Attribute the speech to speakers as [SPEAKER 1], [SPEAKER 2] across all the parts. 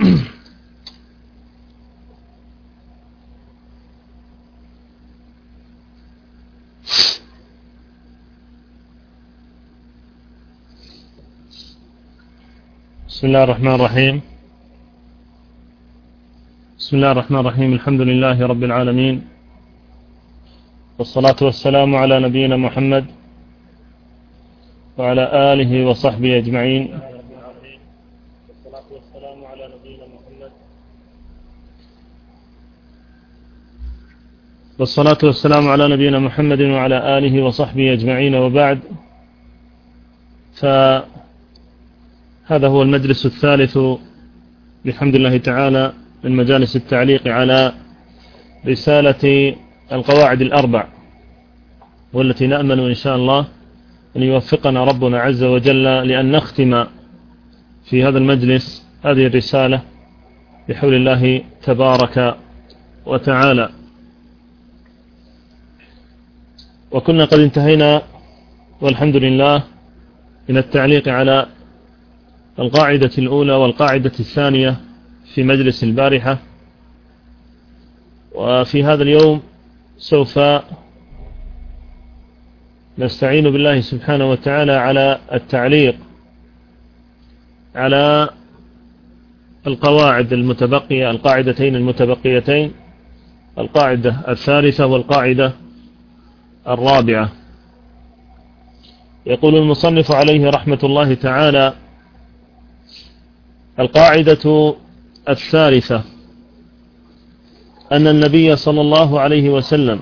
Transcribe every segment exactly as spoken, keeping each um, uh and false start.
[SPEAKER 1] بسم الله الرحمن الرحيم بسم الله الرحمن الرحيم الحمد لله رب العالمين، والصلاة والسلام على نبينا محمد وعلى آله وصحبه أجمعين. والصلاة والسلام على نبينا محمد وعلى آله وصحبه أجمعين، وبعد، فهذا هو المجلس الثالث بحمد الله تعالى من مجالس التعليق على رسالة القواعد الأربع، والتي نأمل إن شاء الله أن يوفقنا ربنا عز وجل لأن نختم في هذا المجلس هذه الرسالة بحول الله تبارك وتعالى. وكنا قد انتهينا والحمد لله من التعليق على القاعدة الأولى والقاعدة الثانية في مجلس البارحة، وفي هذا اليوم سوف نستعين بالله سبحانه وتعالى على التعليق على القواعد المتبقية، القاعدتين المتبقيتين، القاعدة الثالثة والقاعدة الرابعة. يقول المصنف عليه رحمة الله تعالى: القاعدة الثالثة أن النبي صلى الله عليه وسلم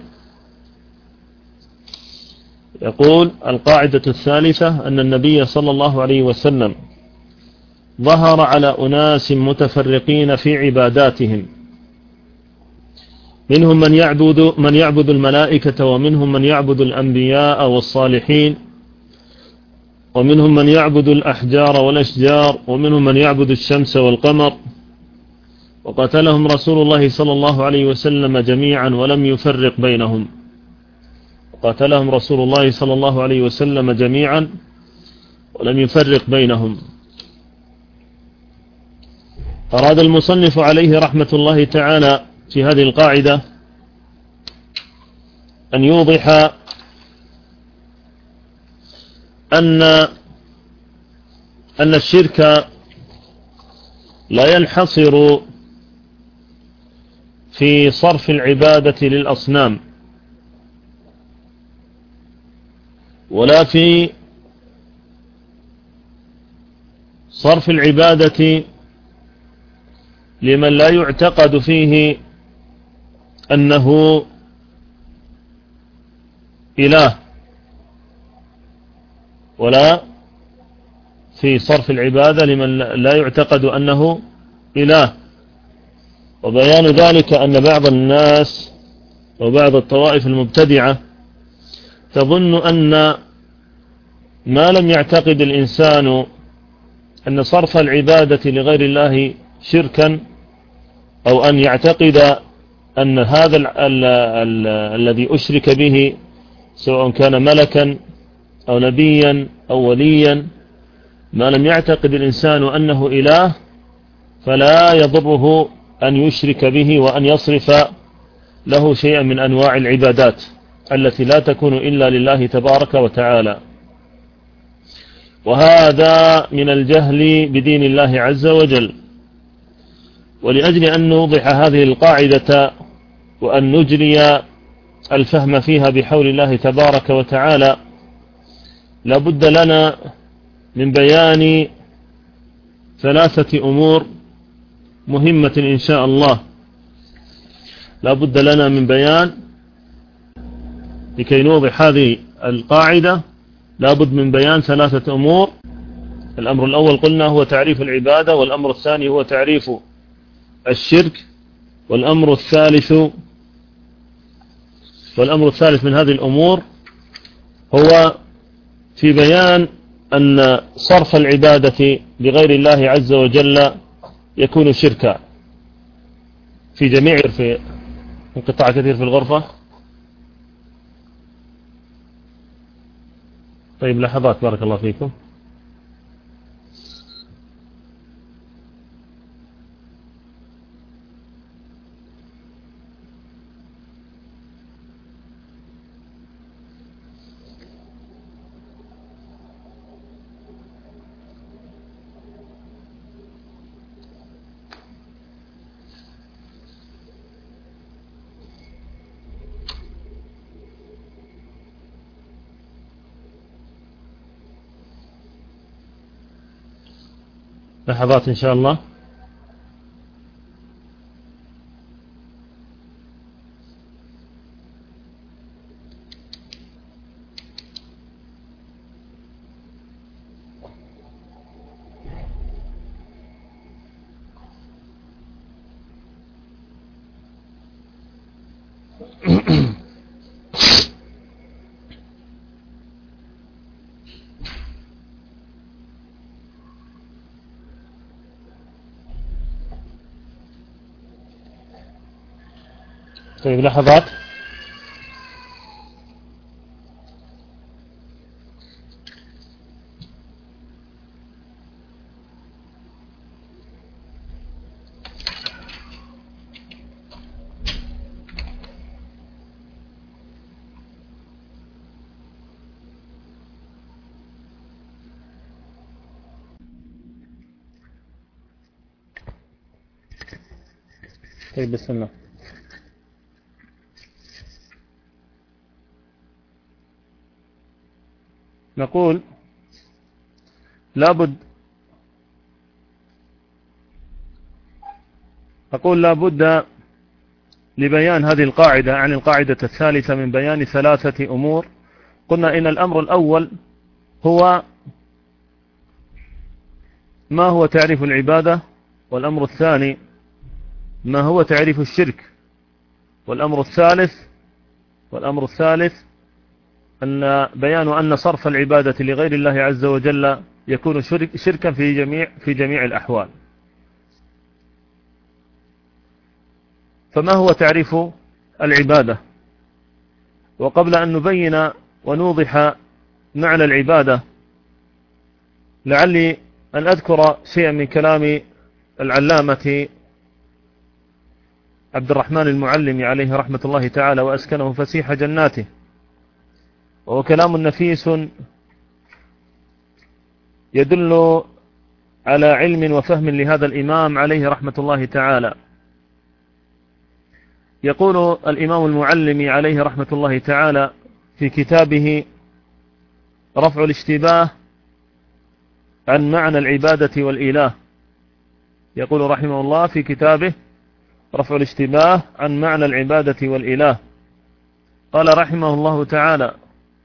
[SPEAKER 1] يقول القاعدة الثالثة أن النبي صلى الله عليه وسلم ظهر على أناس متفرقين في عباداتهم، منهم من يعبد من يعبد الملائكة، ومنهم من يعبد الأنبياء والصالحين، ومنهم من يعبد الأحجار والأشجار، ومنهم من يعبد الشمس والقمر، وقتلهم رسول الله صلى الله عليه وسلم جميعا ولم يفرق بينهم وقتلهم رسول الله صلى الله عليه وسلم جميعا ولم يفرق بينهم. أراد المصنف عليه رحمة الله تعالى في هذه القاعدة أن يوضح أن أن الشرك لا ينحصر في صرف العبادة للأصنام، ولا في صرف العبادة لمن لا يعتقد فيه أنه إله، ولا في صرف العبادة لمن لا يعتقد أنه إله. وبيان ذلك أن بعض الناس وبعض الطوائف المبتدعة تظن أن ما لم يعتقد الإنسان أن صرف العبادة لغير الله شركا، أو أن يعتقد أن هذا ال ال ال الذي أشرك به سواء كان ملكا أو نبيا أو وليا، ما لم يعتقد الإنسان أنه إله فلا يضره أن يشرك به وأن يصرف له شيئا من أنواع العبادات التي لا تكون إلا لله تبارك وتعالى. وهذا من الجهل بدين الله عز وجل. ولأجل أن نوضح هذه القاعدة وأن نجري الفهم فيها بحول الله تبارك وتعالى، لابد لنا من بيان ثلاثة أمور مهمة إن شاء الله. لابد لنا من بيان لكي نوضح هذه القاعدة، لابد من بيان ثلاثة أمور. الأمر الأول قلنا هو تعريف العبادة، والأمر الثاني هو تعريف الشرك، والأمر الثالث والأمر الثالث من هذه الأمور هو في بيان أن صرف العبادة لغير الله عز وجل يكون شركا في جميع في انقطاع كثير في الغرفة. طيب لحظات بارك الله فيكم. لحظات إن شاء الله. طيب لحظات. طيب بسم الله. نقول لابد أقول لابد لبيان هذه القاعدة عن القاعدة الثالثة من بيان ثلاثة أمور. قلنا إن الأمر الأول هو ما هو تعريف العبادة، والأمر الثاني ما هو تعريف الشرك، والأمر الثالث والأمر الثالث أن بيان أن صرف العبادة لغير الله عز وجل يكون شرك شركا في جميع في جميع الأحوال. فما هو تعريف العبادة؟ وقبل أن نبين ونوضح معنى العبادة لعلي أن أذكر شيئا من كلام العلامة عبد الرحمن المعلم عليه رحمة الله تعالى وأسكنه فسيح جناته، وهو كلام نفيس يدل على علم وفهم لهذا الإمام عليه رحمة الله تعالى. يقول الإمام المعلم عليه رحمة الله تعالى في كتابه رفع الاشتباه عن معنى العبادة والإله، يقول رحمه الله في كتابه رفع الاشتباه عن معنى العبادة والإله، قال رحمه الله تعالى: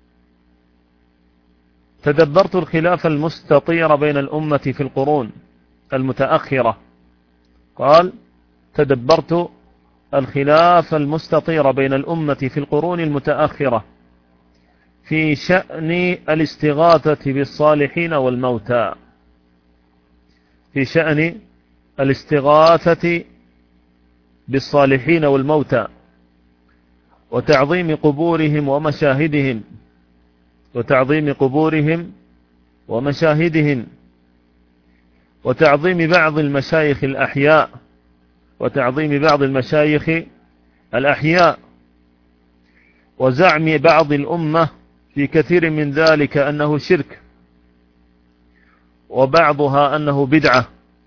[SPEAKER 1] تدبرت الخلاف المستطير بين الأمة في القرون المتأخرة. قال: تدبرت الخلاف المستطير بين الأمة في القرون المتأخرة في شأن الاستغاثة بالصالحين والموتى في شأن الاستغاثة بالصالحين والموتى وتعظيم قبورهم ومشاهدهم وتعظيم قبورهم ومشاهدهم وتعظيم بعض المشايخ الأحياء وتعظيم بعض المشايخ الأحياء وزعم بعض الأمة في كثير من ذلك أنه شرك، وبعضها أنه بدعة.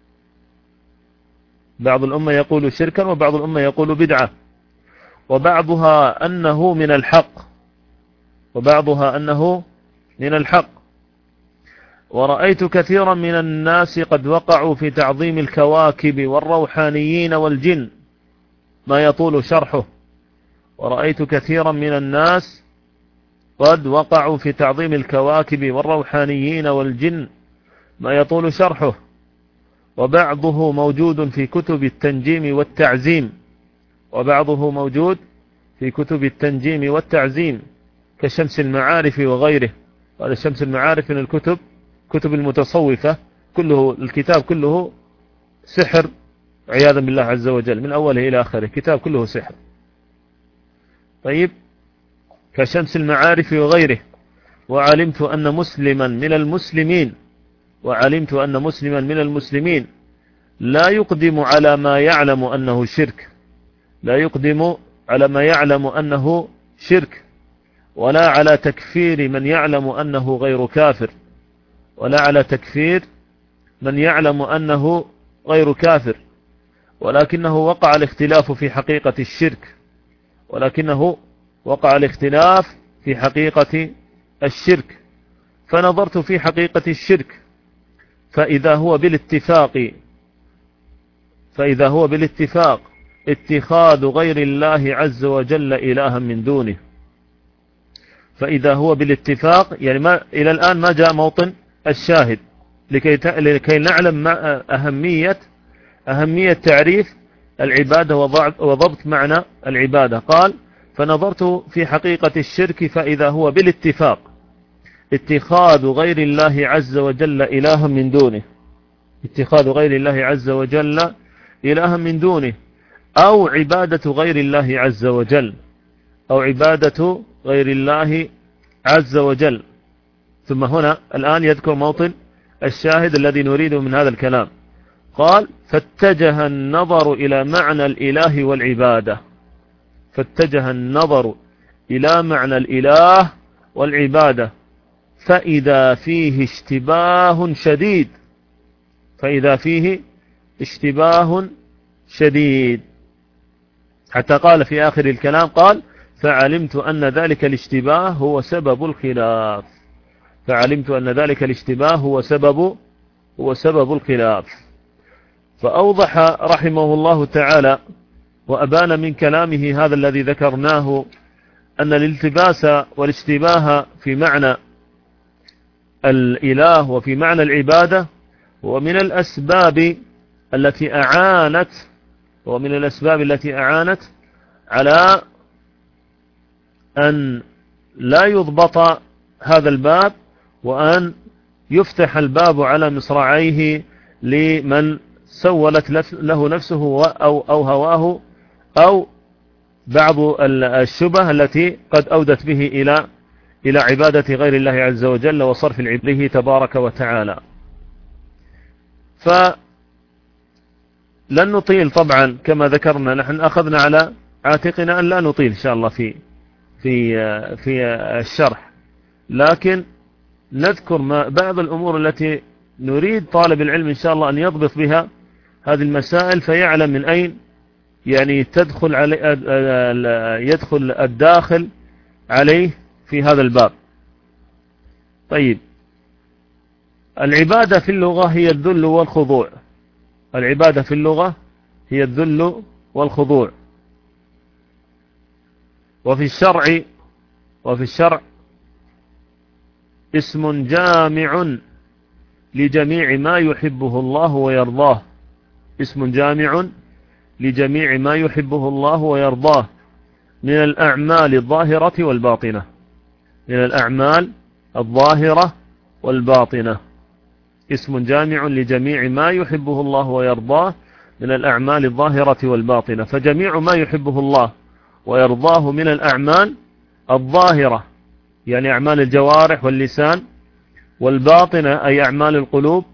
[SPEAKER 1] بعض الأمة يقول شركا وبعض الأمة يقول بدعة، وبعضها أنه من الحق وبعضها أنه من الحق. ورأيت كثيرا من الناس قد وقعوا في تعظيم الكواكب والروحانيين والجن ما يطول شرحه ورأيت كثيرا من الناس قد وقعوا في تعظيم الكواكب والروحانيين والجن ما يطول شرحه، وبعضه موجود في كتب التنجيم والتعزيم وبعضه موجود في كتب التنجيم والتعزيم كشمس المعارف وغيره. هذا شمس المعارف من الكتب كتب المتصوفة، كله الكتاب كله سحر عياذا بالله عز وجل من أوله إلى آخره، كتاب كله سحر. طيب، كشمس المعارف وغيره. وعلمت أن مسلما من المسلمين وعلمت أن مسلما من المسلمين لا يقدم على ما يعلم أنه شرك لا يقدم على ما يعلم أنه شرك ولا على تكفير من يعلم أنه غير كافر ولا على تكفير من يعلم أنه غير كافر ولكنه وقع الاختلاف في حقيقة الشرك ولكنه وقع الاختلاف في حقيقة الشرك فنظرت في حقيقة الشرك فإذا هو بالاتفاق فإذا هو بالاتفاق اتخاذ غير الله عز وجل إلها من دونه. فإذا هو بالاتفاق يعني ما إلى الآن ما جاء موطن الشاهد لكي لكي نعلم ما أهمية أهمية تعريف العبادة وضبط معنى العبادة. قال فنظرت في حقيقة الشرك فإذا هو بالاتفاق اتخاذ غير الله عز وجل إلها من دونه، اتخاذ غير الله عز وجل إلها من دونه، أو عبادة غير الله عز وجل، أو عبادة غير الله عز وجل. ثم هنا الآن يذكر موطن الشاهد الذي نريده من هذا الكلام. قال فاتجه النظر إلى معنى الإله والعبادة، فاتجه النظر إلى معنى الإله والعبادة فإذا فيه اشتباه شديد، فإذا فيه اشتباه شديد، حتى قال في آخر الكلام قال فعلمت أن ذلك الاشتباه هو سبب الخلاف، فعلمت أن ذلك الاشتباه هو سبب هو سبب الخلاف. فأوضح رحمه الله تعالى وأبان من كلامه هذا الذي ذكرناه أن الالتباس والاشتباه في معنى الإله وفي معنى العبادة ومن الأسباب التي أعانت ومن الأسباب التي أعانت على أن لا يضبط هذا الباب وأن يفتح الباب على مصراعيه لمن سولت له نفسه أو, أو هواه أو بعض الشبه التي قد أودت به إلى إلى عبادة غير الله عز وجل وصرف العبده تبارك وتعالى. فلن نطيل طبعا كما ذكرنا، نحن أخذنا على عاتقنا أن لا نطيل إن شاء الله في في في الشرح، لكن نذكر ما بعض الأمور التي نريد طالب العلم إن شاء الله أن يضبط بها هذه المسائل فيعلم من أين يعني تدخل علي يدخل الداخل عليه في هذا الباب. طيب، العبادة في اللغة هي الذل والخضوع، العبادة في اللغة هي الذل والخضوع، وفي الشرع وفي الشرع اسم جامع لجميع ما يحبه الله ويرضاه، اسم جامع لجميع ما يحبه الله ويرضاه من الأعمال الظاهرة والباطنة، من الأعمال الظاهرة والباطنة، اسم جامع لجميع ما يحبه الله ويرضاه من الأعمال الظاهرة والباطنة. فجميع ما يحبه الله ويرضاه من الأعمال الظاهرة يعني أعمال الجوارح واللسان، والباطنة أي أعمال القلوب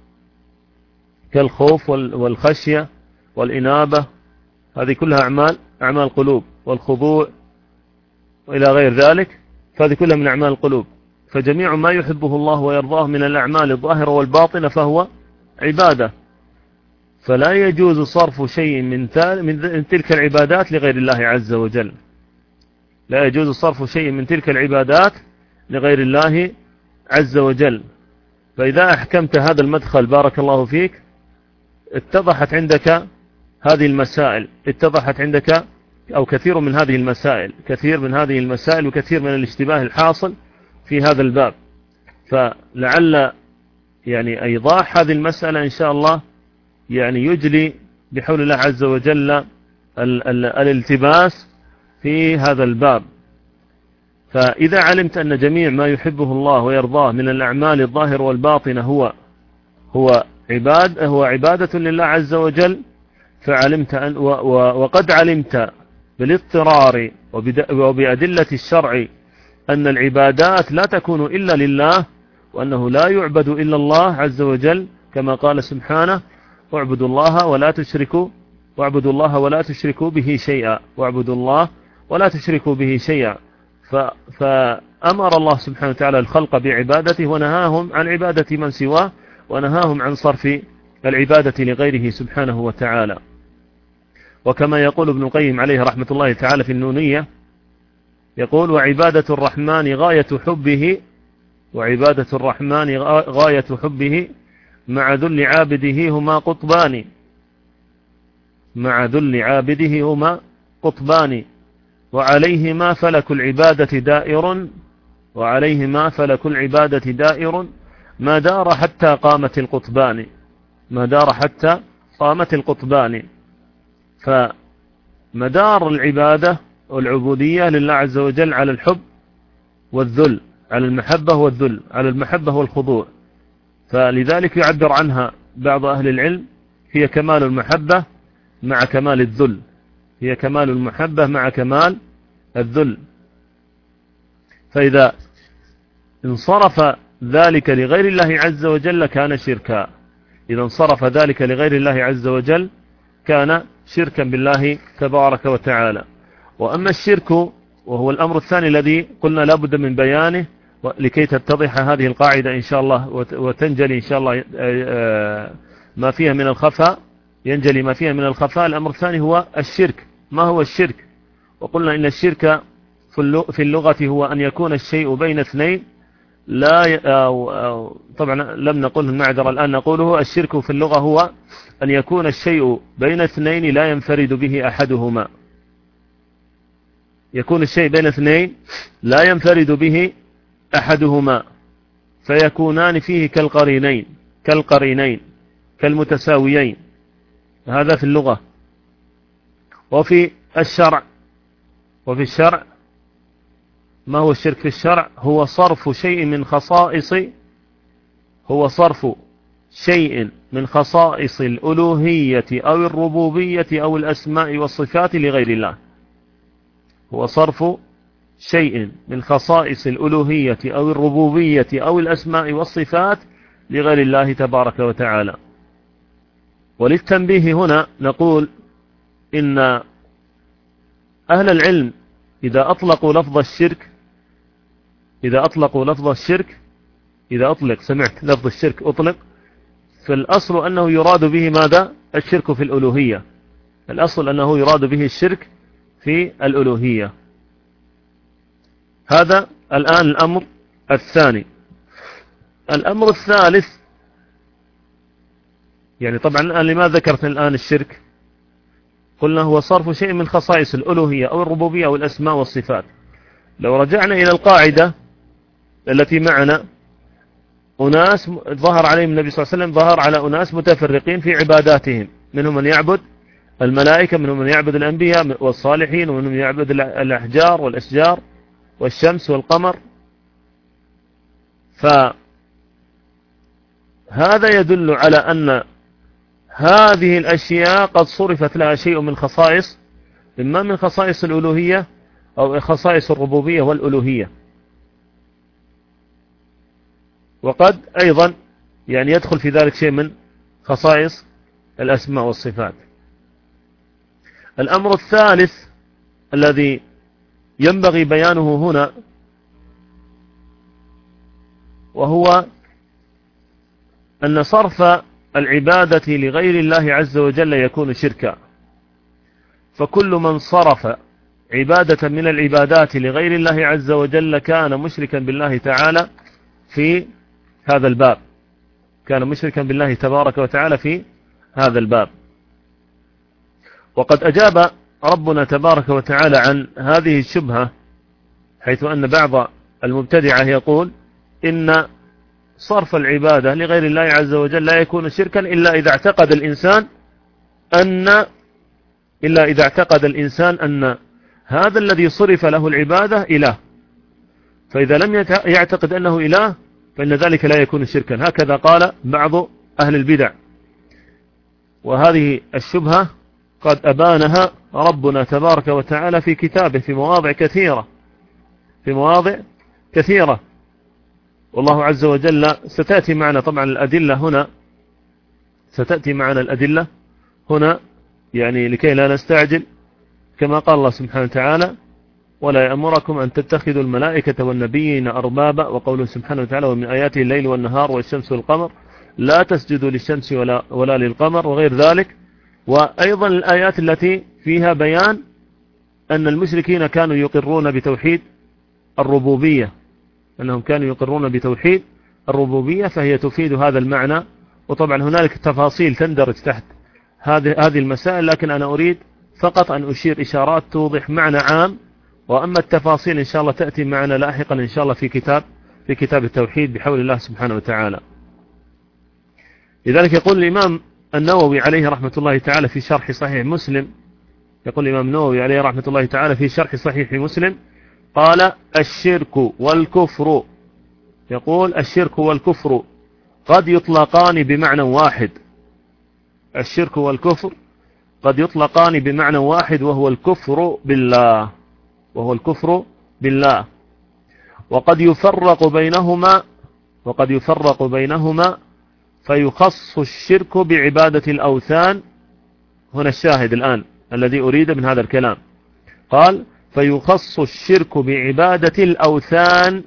[SPEAKER 1] كالخوف والخشية والإنابة، هذه كلها أعمال أعمال القلوب، والخضوع وإلى غير ذلك، فهذه كلها من أعمال القلوب. فجميع ما يحبه الله ويرضاه من الأعمال الظاهرة والباطنة فهو عبادة، فلا يجوز صرف شيء من تلك العبادات لغير الله عز وجل، لا يجوز صرف شيء من تلك العبادات لغير الله عز وجل. فإذا أحكمت هذا المدخل بارك الله فيك اتضحت عندك هذه المسائل، اتضحت عندك أو كثير من هذه المسائل، كثير من هذه المسائل وكثير من الاشتباه الحاصل في هذا الباب. فلعل يعني إيضاح هذه المسألة إن شاء الله يعني يجلي بحول الله عز وجل ال ال الالتباس في هذا الباب. فإذا علمت أن جميع ما يحبه الله ويرضاه من الأعمال الظاهرة والباطنة هو هو عباد هو عبادة لله عز وجل، فعلمت أن وقد علمت بالاضطرار وبأدلة الشرع أن العبادات لا تكون إلا لله، وأنه لا يعبد إلا الله عز وجل، كما قال سبحانه واعبدوا الله ولا تشركوا واعبدوا الله ولا تشركوا به شيئا، واعبدوا الله ولا تشركوا به شيئا. فأمر الله سبحانه وتعالى الخلق بعبادته ونهاهم عن عبادة من سواه، ونهاهم عن صرف العبادة لغيره سبحانه وتعالى. وكما يقول ابن القيم عليه رحمة الله تعالى في النونية، يقول وعبادة الرحمن غاية حبه وعبادة الرحمن غاية حبه مع ذل عابده هما قطبان مع ذل عابده هما قطبان وعليهما فلك العبادة دائر وعليهما فلك العبادة دائر ما دار حتى قامت القطبان ما دار حتى قامت القطبان. فمدار العبادة والعبودية لله عز وجل على الحب والذل، على المحبة والذل، على المحبة والخضوع. فلذلك يعبر عنها بعض أهل العلم هي كمال المحبة مع كمال الذل، هي كمال المحبة مع كمال الذل. فإذا انصرف ذلك لغير الله عز وجل كان شركا، إذا انصرف ذلك لغير الله عز وجل كان شركا بالله تبارك وتعالى. وأما الشرك وهو الأمر الثاني الذي قلنا لا بد من بيانه لكي تتضح هذه القاعدة إن شاء الله وتنجلي إن شاء الله ما فيها من الخفاء، ينجلي ما فيها من الخفاء. الأمر الثاني هو الشرك. ما هو الشرك؟ وقلنا إن الشرك في اللغة هو أن يكون الشيء بين اثنين لا ي... أو... أو... طبعا لم نقله المعذرة الآن نقوله. الشرك في اللغة هو أن يكون الشيء بين اثنين لا ينفرد به أحدهما، يكون الشيء بين اثنين لا ينفرد به أحدهما فيكونان فيه كالقرينين كالقرينين كالمتساويين. هذا في اللغة. وفي الشرع وفي الشرع ما هو الشرك في الشرع؟ هو صرف شيء من خصائص هو صرف شيء من خصائص الألوهية أو الربوبية أو الأسماء والصفات لغير الله. هو صرف شيء من خصائص الألوهية أو الربوبية أو الأسماء والصفات لغير الله تبارك وتعالى. وللتنبيه هنا نقول إن أهل العلم إذا أطلقوا لفظ الشرك إذا أطلقوا لفظ الشرك إذا أطلق سمعت لفظ الشرك أطلق فالأصل أنه يراد به ماذا؟ الشرك في الألوهية. الأصل أنه يراد به الشرك في الألوهية. هذا الآن الأمر الثاني. الأمر الثالث يعني طبعا الآن لما ذكرت الآن الشرك؟ قلنا هو صرف شيء من خصائص الألوهية أو الربوبية أو الأسماء والصفات. لو رجعنا إلى القاعدة التي معنا، أناس ظهر عليهم النبي صلى الله عليه وسلم ظهر على أناس متفرقين في عباداتهم، منهم من يعبد الملائكة، منهم من يعبد الأنبياء والصالحين، ومنهم من يعبد الأحجار والأشجار والشمس والقمر. فهذا يدل على أن هذه الأشياء قد صرفت لها شيء من خصائص، إما من خصائص الألوهية أو خصائص الربوبية والألوهية. وقد أيضا يعني يدخل في ذلك شيء من خصائص الأسماء والصفات. الأمر الثالث الذي ينبغي بيانه هنا وهو أن صرف العبادة لغير الله عز وجل يكون شركا. فكل من صرف عبادة من العبادات لغير الله عز وجل كان مشركا بالله تعالى في هذا الباب، كان مشركا بالله تبارك وتعالى في هذا الباب. وقد أجاب ربنا تبارك وتعالى عن هذه الشبهة، حيث أن بعض المبتدعة يقول إن صرف العبادة لغير الله عز وجل لا يكون شركا إلا إذا اعتقد الإنسان أن إلا إذا اعتقد الإنسان أن هذا الذي صرف له العبادة إله، فإذا لم يعتقد أنه إله فإن ذلك لا يكون شركا. هكذا قال بعض أهل البدع. وهذه الشبهة قد أبانها ربنا تبارك وتعالى في كتابه في مواضع كثيرة في مواضع كثيرة والله عز وجل ستأتي معنا طبعا الأدلة هنا ستأتي معنا الأدلة هنا يعني لكي لا نستعجل، كما قال الله سبحانه وتعالى: ولا يأمركم أن تتخذوا الملائكة والنبيين أربابا، وقوله سبحانه وتعالى: ومن آياته الليل والنهار والشمس والقمر لا تسجدوا للشمس ولا, ولا للقمر، وغير ذلك. وأيضا الآيات التي فيها بيان أن المشركين كانوا يقرون بتوحيد الربوبية، أنهم كانوا يقرون بتوحيد الربوبية، فهي تفيد هذا المعنى وطبعا هنالك تفاصيل تندرج تحت هذه هذه المسائل، لكن أنا أريد فقط أن أشير إشارات توضح معنى عام، وأما التفاصيل إن شاء الله تأتي معنا لاحقا إن شاء الله في كتاب في كتاب التوحيد بحول الله سبحانه وتعالى. لذلك يقول الإمام النووي عليه رحمة الله تعالى في شرح صحيح مسلم، يقول الإمام النووي عليه رحمة الله تعالى في شرح صحيح مسلم قال: الشرك والكفر، يقول الشرك والكفر قد يطلقان بمعنى واحد. الشرك والكفر قد يطلقان بمعنى واحد، وهو الكفر بالله وهو الكفر بالله وقد يفرق بينهما وقد يفرق بينهما فيخص الشرك بعبادة الأوثان. هنا الشاهد الآن الذي أريد من هذا الكلام، قال: فيخص الشرك بعبادة الأوثان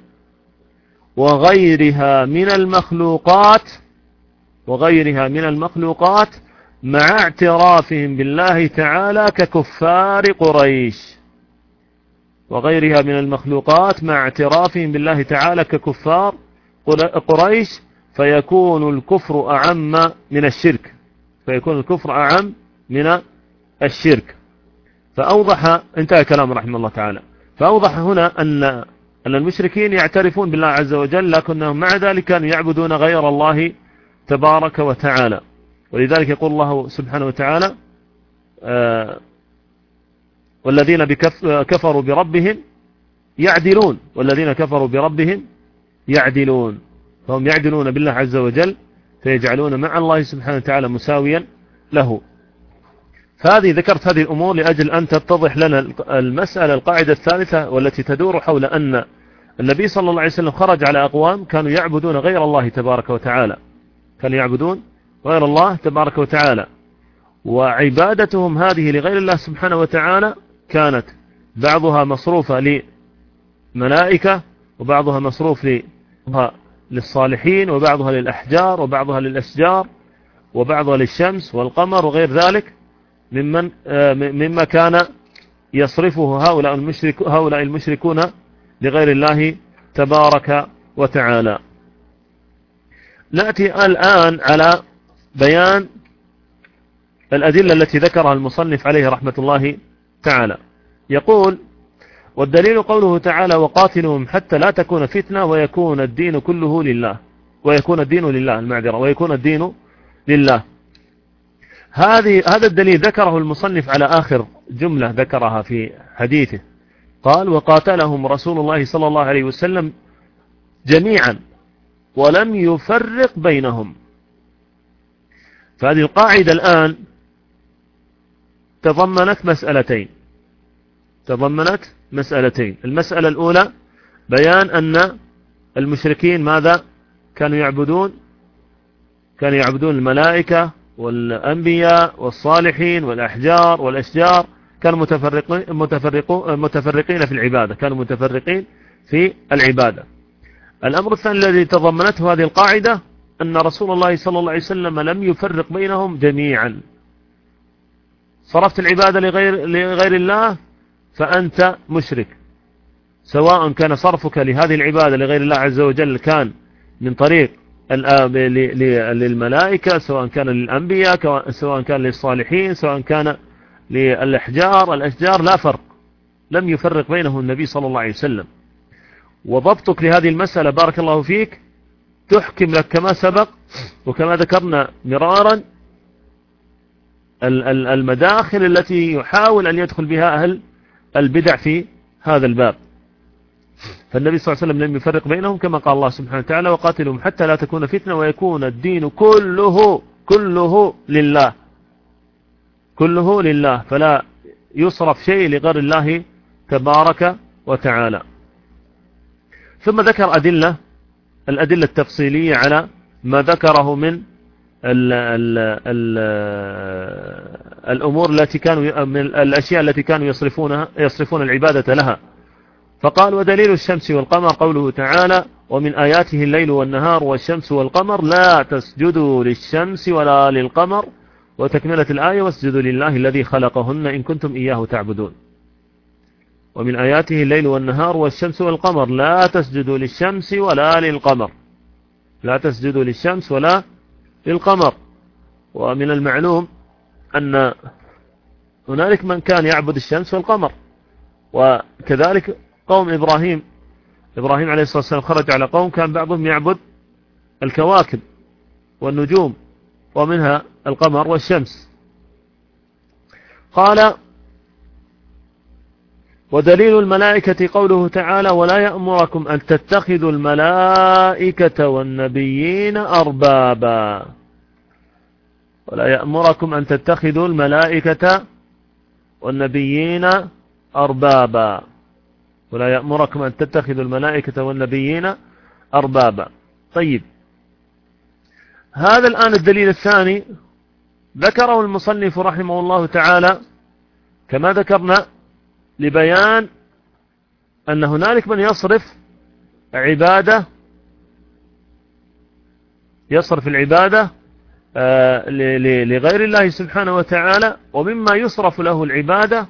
[SPEAKER 1] وغيرها من المخلوقات وغيرها من المخلوقات مع اعترافهم بالله تعالى ككفار قريش وغيرها من المخلوقات مع اعترافهم بالله تعالى ككفار قريش فيكون الكفر أعم من الشرك فيكون الكفر أعم من الشرك. فأوضح، انتهى كلام رحمه الله تعالى، فأوضح هنا أن أن المشركين يعترفون بالله عز وجل، لكنهم مع ذلك كانوا يعبدون غير الله تبارك وتعالى. ولذلك يقول الله سبحانه وتعالى: آه والذين كفروا بربهم يعدلون والذين كفروا بربهم يعدلون فهم يعدلون بالله عز وجل، فيجعلون مع الله سبحانه وتعالى مساويا له. فهذه ذكرت هذه الأمور لأجل أن تتضح لنا المسألة القاعدة الثالثة، والتي تدور حول أن النبي صلى الله عليه وسلم خرج على أقوام كانوا يعبدون غير الله تبارك وتعالى كانوا يعبدون غير الله تبارك وتعالى وعبادتهم هذه لغير الله سبحانه وتعالى كانت بعضها مصروفة لملائكة، وبعضها مصروف للصالحين، وبعضها للأحجار، وبعضها للأشجار، وبعضها للشمس والقمر وغير ذلك ممن مما كان يصرفه هؤلاء المشرك هؤلاء المشركون لغير الله تبارك وتعالى. نأتي الآن على بيان الأدلة التي ذكرها المصنف عليه رحمة الله تعالى. يقول: والدليل قوله تعالى: وقاتلهم حتى لا تكون فتنة ويكون الدين كله لله ويكون الدين لله المعذرة ويكون الدين لله. هذه هذا الدليل ذكره المصنف على آخر جملة ذكرها في حديثه، قال: وقاتلهم رسول الله صلى الله عليه وسلم جميعا ولم يفرق بينهم. فهذه القاعدة الآن تضمنت مسألتين تضمنت مسألتين المسألة الأولى بيان أن المشركين ماذا كانوا يعبدون كانوا يعبدون الملائكة والأنبياء والصالحين والأحجار والأشجار، كانوا متفرقين متفرقين متفرقين في العبادة كانوا متفرقين في العبادة. الأمر الثاني الذي تضمنته هذه القاعدة أن رسول الله صلى الله عليه وسلم لم يفرق بينهم جميعا. صرفت العبادة لغير, لغير الله فأنت مشرك، سواء كان صرفك لهذه العبادة لغير الله عز وجل كان من طريق للملائكة، سواء كان للأنبياء، سواء كان للصالحين، سواء كان للأحجار الأشجار، لا فرق، لم يفرق بينه النبي صلى الله عليه وسلم. وضبطك لهذه المسألة بارك الله فيك تحكم لك كما سبق وكما ذكرنا مرارا المداخل التي يحاول أن يدخل بها أهل البدع في هذا الباب. فالنبي صلى الله عليه وسلم لم يفرق بينهم كما قال الله سبحانه وتعالى: وقاتلهم حتى لا تكون فتنة ويكون الدين كله كله لله كله لله فلا يصرف شيء لغير الله تبارك وتعالى. ثم ذكر أدلة الأدلة التفصيلية على ما ذكره من ال ال ال الأمور التي كانوا من الأشياء التي كانوا يصرفونها يصرفون العبادة لها. فقال: ودليل الشمس والقمر قوله تعالى: ومن آياته الليل والنهار والشمس والقمر لا تسجدوا للشمس ولا للقمر، وتكملة الآية: واسجدوا لله الذي خلقهن إن كنتم إياه تعبدون. ومن آياته الليل والنهار والشمس والقمر لا تسجدوا للشمس ولا للقمر لا تسجدوا للشمس ولا للقمر. ومن المعلوم أن هنالك من كان يعبد الشمس والقمر، وكذلك قوم إبراهيم إبراهيم عليه الصلاة والسلام خرج على قوم كان بعضهم يعبد الكواكب والنجوم، ومنها القمر والشمس. قال: ودليل الملائكة قوله تعالى: ولا يأمركم أن تتخذوا الملائكة والنبيين أربابا. ولا يأمركم أن تتخذوا الملائكة والنبيين أربابا. ولا يأمركم أن تتخذوا الملائكة والنبيين أربابا. طيب، هذا الآن الدليل الثاني ذكره المصنف رحمه الله تعالى كما ذكرنا لبيان أن هنالك من يصرف عبادة يصرف العبادة لغير الله سبحانه وتعالى، ومما يصرف له العبادة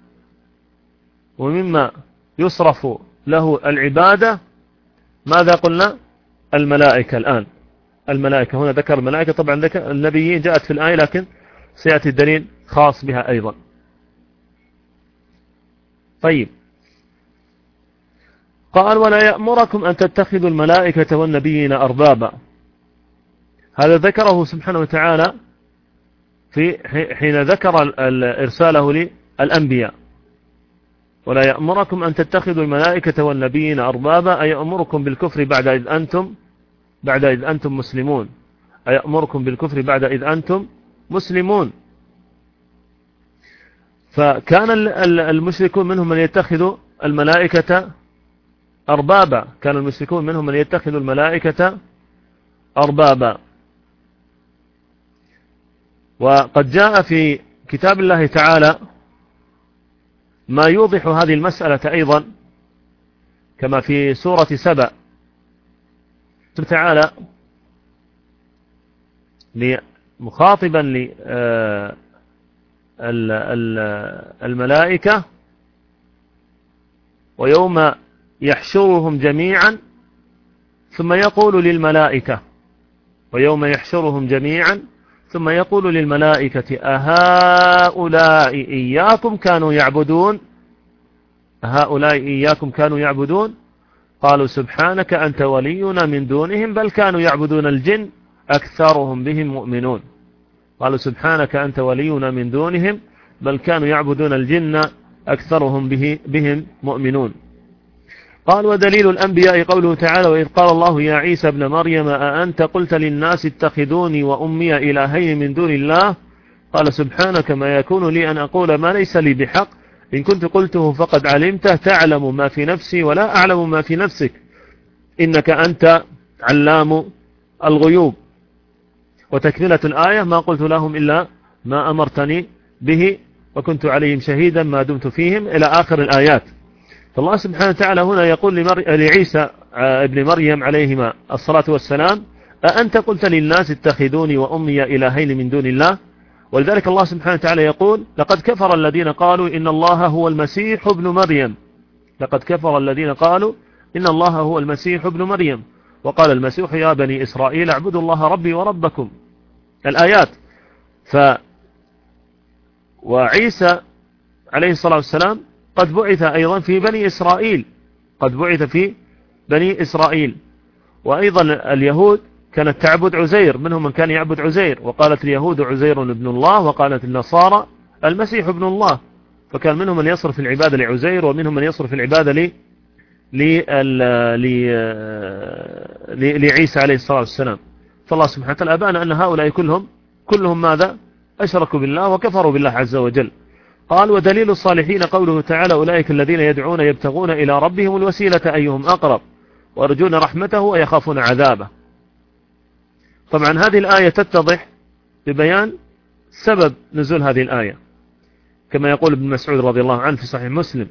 [SPEAKER 1] ومما يصرف له العبادة ماذا قلنا؟ الملائكة. الآن الملائكة هنا ذكر الملائكة، طبعا ذكر النبيين جاءت في الآية، لكن سيأتي الدليل خاص بها أيضا. طيب، قال: ولا يأمركم أن تتخذوا الملائكة والنبيين أربابا. هذا ذكره سبحانه وتعالى في حين ذكر إرساله للأنبياء. ولا يأمركم أن تتخذوا الملائكة والنبيين أربابا، أي يأمركم بالكفر بعد إذ أنتم بعد إذ أنتم مسلمون. أي يأمركم بالكفر بعد إذ أنتم مسلمون. فكان المشركون منهم من يتخذوا الملائكة أربابا، كان المشركون منهم من يتخذوا الملائكة أربابا. وقد جاء في كتاب الله تعالى ما يوضح هذه المسألة أيضا، كما في سورة سبأ تعالى مخاطبا للملائكة: ويوم يحشرهم جميعا ثم يقول للملائكة ويوم يحشرهم جميعا ثم يقول للملائكة أهؤلاء إياكم كانوا يعبدون أهؤلاء إياكم كانوا يعبدون قالوا سبحانك أنت ولينا من دونهم بل كانوا يعبدون الجن أكثرهم بهم مؤمنون. قالوا سبحانك أنت ولينا من دونهم بل كانوا يعبدون الجن أكثرهم به بهم مؤمنون. قال: ودليل الأنبياء قوله تعالى: وإذ قال الله يا عيسى ابن مريم أأنت قلت للناس اتخذوني وأمي إلهين من دون الله قال سبحانك ما يكون لي أن أقول ما ليس لي بحق إن كنت قلته فقد علمته تعلم ما في نفسي ولا أعلم ما في نفسك إنك أنت علام الغيوب. وتكملة الآية: ما قلت لهم إلا ما أمرتني به وكنت عليهم شهيدا ما دمت فيهم، إلى آخر الآيات. فالله سبحانه وتعالى هنا يقول لمر... لعيسى ابن مريم عليهما الصلاة والسلام: أأنت قلت للناس اتخذوني وأمي إلهين من دون الله. ولذلك الله سبحانه وتعالى يقول: لقد كفر الذين قالوا إن الله هو المسيح ابن مريم لقد كفر الذين قالوا إن الله هو المسيح ابن مريم وقال المسيح يا بني إسرائيل اعبدوا الله ربي وربكم. الآيات. ف وعيسى عليه الصلاة والسلام قد بعث أيضا في بني إسرائيل قد بعث في بني إسرائيل. وأيضا اليهود كانت تعبد عزير، منهم من كان يعبد عزير، وقالت اليهود عزير ابن الله وقالت النصارى المسيح ابن الله. فكان منهم من يصرف العبادة لعزير ومنهم من يصرف العبادة ل... ل... ل... لعيسى عليه الصلاة والسلام. فالله سبحانه وتعالى أبان أن هؤلاء كلهم كلهم ماذا؟ أشركوا بالله وكفروا بالله عز وجل. قال: ودليل الصالحين قوله تعالى: أولئك الذين يدعون يبتغون إلى ربهم الوسيلة أيهم أقرب ويرجون رحمته ويخافون عذابه. طبعا هذه الآية تتضح ببيان سبب نزول هذه الآية، كما يقول ابن مسعود رضي الله عنه في صحيح مسلم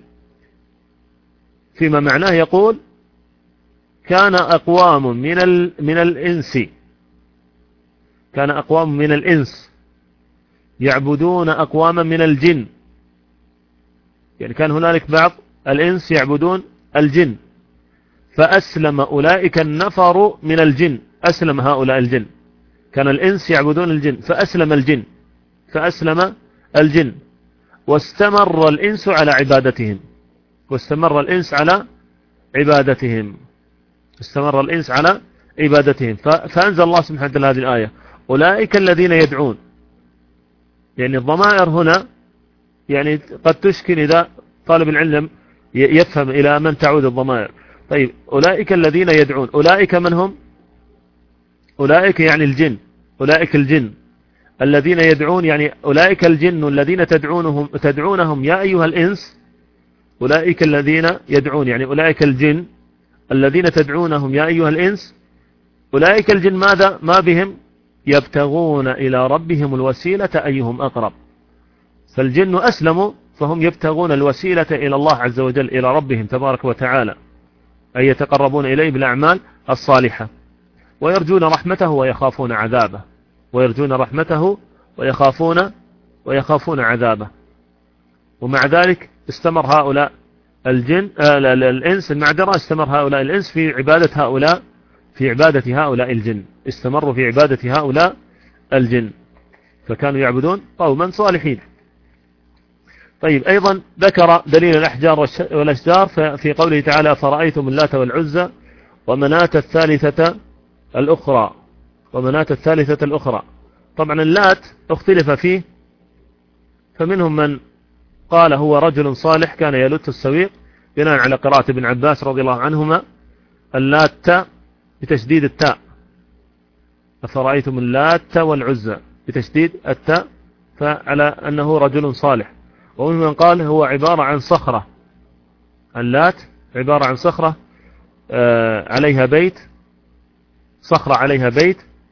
[SPEAKER 1] فيما معناه، يقول: كان أقوام من ال من الإنس كان أقوام من الإنس يعبدون أقواما من الجن. يعني كان هنالك بعض الإنس يعبدون الجن، فأسلم أولئك النفر من الجن أسلم هؤلاء الجن كان الإنس يعبدون الجن فأسلم الجن فأسلم الجن واستمر الإنس على عبادتهم واستمر الإنس على عبادتهم استمر الإنس على عبادتهم فأنزل الله سبحانه وتعالى هذه الآية أولئك الذين يدعون. يعني الضمائر هنا يعني قد تشكل إذا طالب العلم يفهم إلى من تعود الضمائر. طيب أولئك الذين يدعون، أولئك من هم؟ أولئك يعني الجن، أولئك الجن الذين يدعون، يعني أولئك الجن الذين تدعونهم تدعونهم يا أيها الإنس. أولئك الذين يدعون يعني أولئك الجن الذين تدعونهم يا أيها الإنس. أولئك الجن ماذا ما بهم؟ يبتغون إلى ربهم الوسيلة أيهم أقرب. فالجن أسلموا فهم يبتغون الوسيلة إلى الله عز وجل إلى ربهم تبارك وتعالى، أي يتقربون إليه بالأعمال الصالحة ويرجون رحمته ويخافون عذابه ويرجون رحمته ويخافون ويخافون عذابه. ومع ذلك استمر هؤلاء الجن آه الإنس المعذرة استمر هؤلاء الإنس في عبادة هؤلاء في عبادة هؤلاء الجن استمروا في عبادة هؤلاء الجن فكانوا يعبدون قوما صالحين. طيب أيضا ذكر دليل الأحجار والأشجار في قوله تعالى فرأيتم اللات والعزى ومناة الثالثة الأخرى ومناة الثالثة الأخرى. طبعا اللات اختلف فيه فمنهم من قال هو رجل صالح كان يلت السويق بناء على قراءة ابن عباس رضي الله عنهما اللات بتشديد التاء أفرأيتم اللات والعزى بتشديد التاء فعلى أنه رجل صالح. ومن من قال هو عبارة عن صخرة اللات عبارة عن صخرة عليها بيت صخرة عليها بيت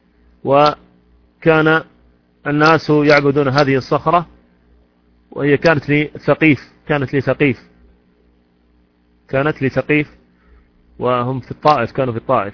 [SPEAKER 1] وكان الناس يعبدون هذه الصخرة وهي كانت لي ثقيف كانت لي ثقيف كانت لي ثقيف وهم في الطائف كانوا في الطائف.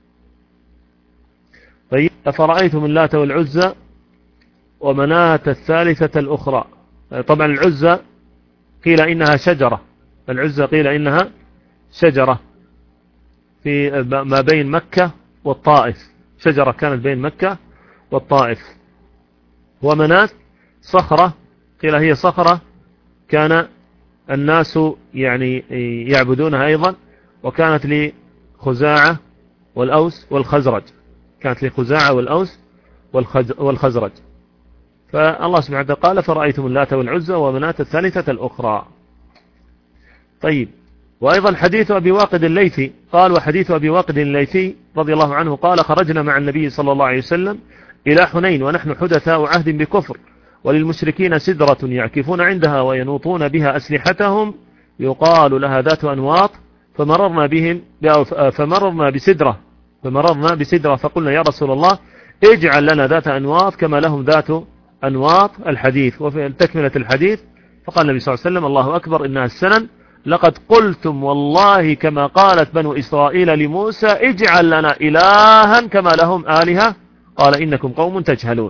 [SPEAKER 1] طيب أفرأيتم اللات والعزى ومناة الثالثة الأخرى. طبعا العزى قيل إنها شجرة العزى قيل إنها شجرة في ما بين مكة والطائف شجرة كانت بين مكة والطائف. ومناة صخرة قيل هي صخرة كان الناس يعني يعبدونها أيضا وكانت لخزاعة والأوس والخزرج كانت لخزاعة والأوس والخزرج. فالله سبحانه وتعالى قال فرأيتم اللات والعزى ومناة الثالثة الأخرى. طيب وأيضا حديث أبي واقد الليثي قال وحديث أبي واقد الليثي رضي الله عنه قال خرجنا مع النبي صلى الله عليه وسلم إلى حنين ونحن حدثاء عهد بكفر وللمشركين سدرة يعكفون عندها وينوطون بها أسلحتهم يقال لها ذات أنواط فمررنا بهم فمررنا بسدرة فمررنا بسدرة فقلنا يا رسول الله اجعل لنا ذات أنواط كما لهم ذات أنواط الحديث. وفي تكملة الحديث فقال النبي صلى الله عليه وسلم الله أكبر إنها السنن لقد قلتم والله كما قالت بنو إسرائيل لموسى اجعل لنا إلها كما لهم آلهة قال إنكم قوم تجهلون.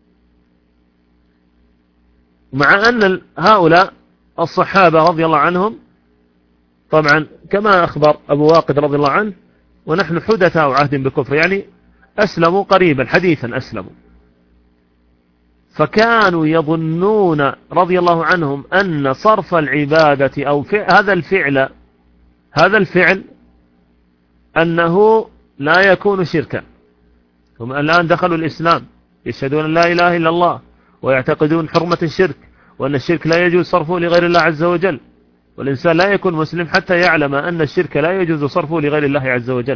[SPEAKER 1] مع أن هؤلاء الصحابة رضي الله عنهم طبعا كما أخبر أبو واقد رضي الله عنه ونحن حدثاء عهد بكفر يعني أسلموا قريبا حديثا أسلموا فكانوا يظنون رضي الله عنهم أن صرف العبادة أو هذا الفعل هذا الفعل أنه لا يكون شركا. هم الآن دخلوا الإسلام يشهدون أن لا إله إلا الله ويعتقدون حرمة الشرك وأن الشرك لا يجوز صرفه لغير الله عز وجل والإنسان لا يكون مسلم حتى يعلم أن الشرك لا يجوز صرفه لغير الله عز وجل.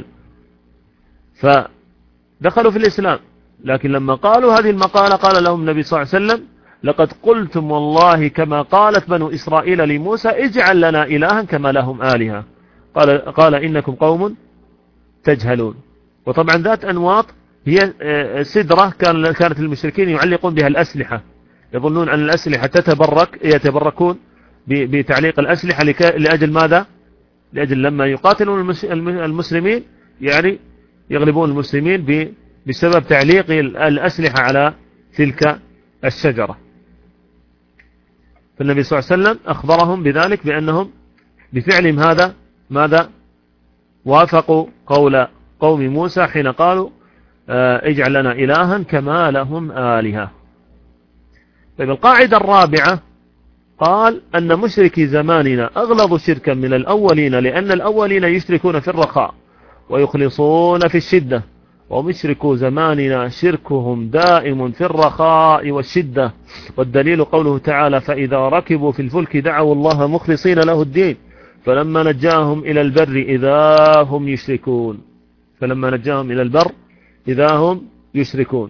[SPEAKER 1] فدخلوا في الإسلام لكن لما قالوا هذه المقالة قال لهم النبي صلى الله عليه وسلم لقد قلتم والله كما قالت بنو إسرائيل لموسى اجعل لنا إلها كما لهم آلهة قال, قال إنكم قوم تجهلون. وطبعا ذات أنواط هي سدرة كان كانت المشركين يعلقون بها الأسلحة يظنون أن الأسلحة تتبرك يتبركون بتعليق الأسلحة لأجل ماذا؟ لأجل لما يقاتلون المسلمين يعني يغلبون المسلمين بسبب تعليق الأسلحة على تلك الشجرة. فالنبي صلى الله عليه وسلم أخبرهم بذلك بأنهم بفعلهم هذا ماذا؟ وافقوا قول قوم موسى حين قالوا اجعل لنا إلها كما لهم آلهة. طيب القاعدة الرابعة قال أن مشركي زماننا أغلظ شركا من الأولين، لأن الأولين يشركون في الرخاء ويخلصون في الشدة، ومشركو زماننا شركهم دائم في الرخاء والشدة. والدليل قوله تعالى: فإذا ركبوا في الفلك دعوا الله مخلصين له الدين فلما نجاهم إلى البر إذا هم يشركون. فلما نجاهم إلى البر إذا هم يشركون.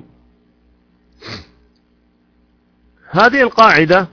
[SPEAKER 1] هذه القاعدة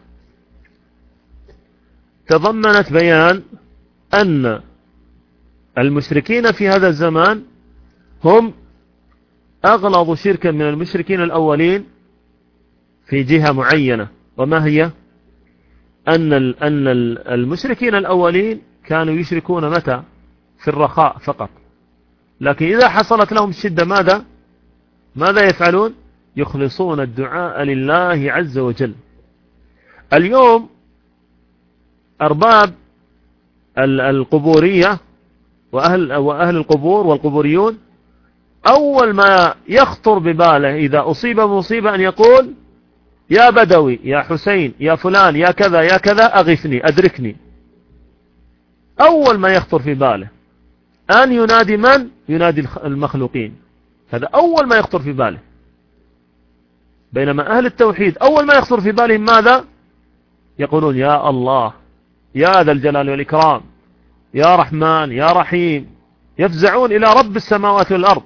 [SPEAKER 1] تضمنت بيان أن المشركين في هذا الزمان هم أغلظ شركا من المشركين الأولين في جهة معينة، وما هي؟ أن أن المشركين الأولين كانوا يشركون متى؟ في الرخاء فقط، لكن إذا حصلت لهم الشدة ماذا؟ ماذا يفعلون؟ يخلصون الدعاء لله عز وجل. اليوم أرباب القبورية وأهل, وأهل القبور والقبوريون أول ما يخطر بباله إذا أصيب مصيبة أن يقول: يا بدوي، يا حسين، يا فلان، يا كذا يا كذا، أغثني، أدركني. أول ما يخطر في باله أن ينادي من؟ ينادي المخلوقين. هذا أول ما يخطر في باله. بينما أهل التوحيد أول ما يخطر في بالهم ماذا؟ يقولون: يا الله، يا ذا الجلال والإكرام، يا رحمن، يا رحيم. يفزعون إلى رب السماوات والأرض.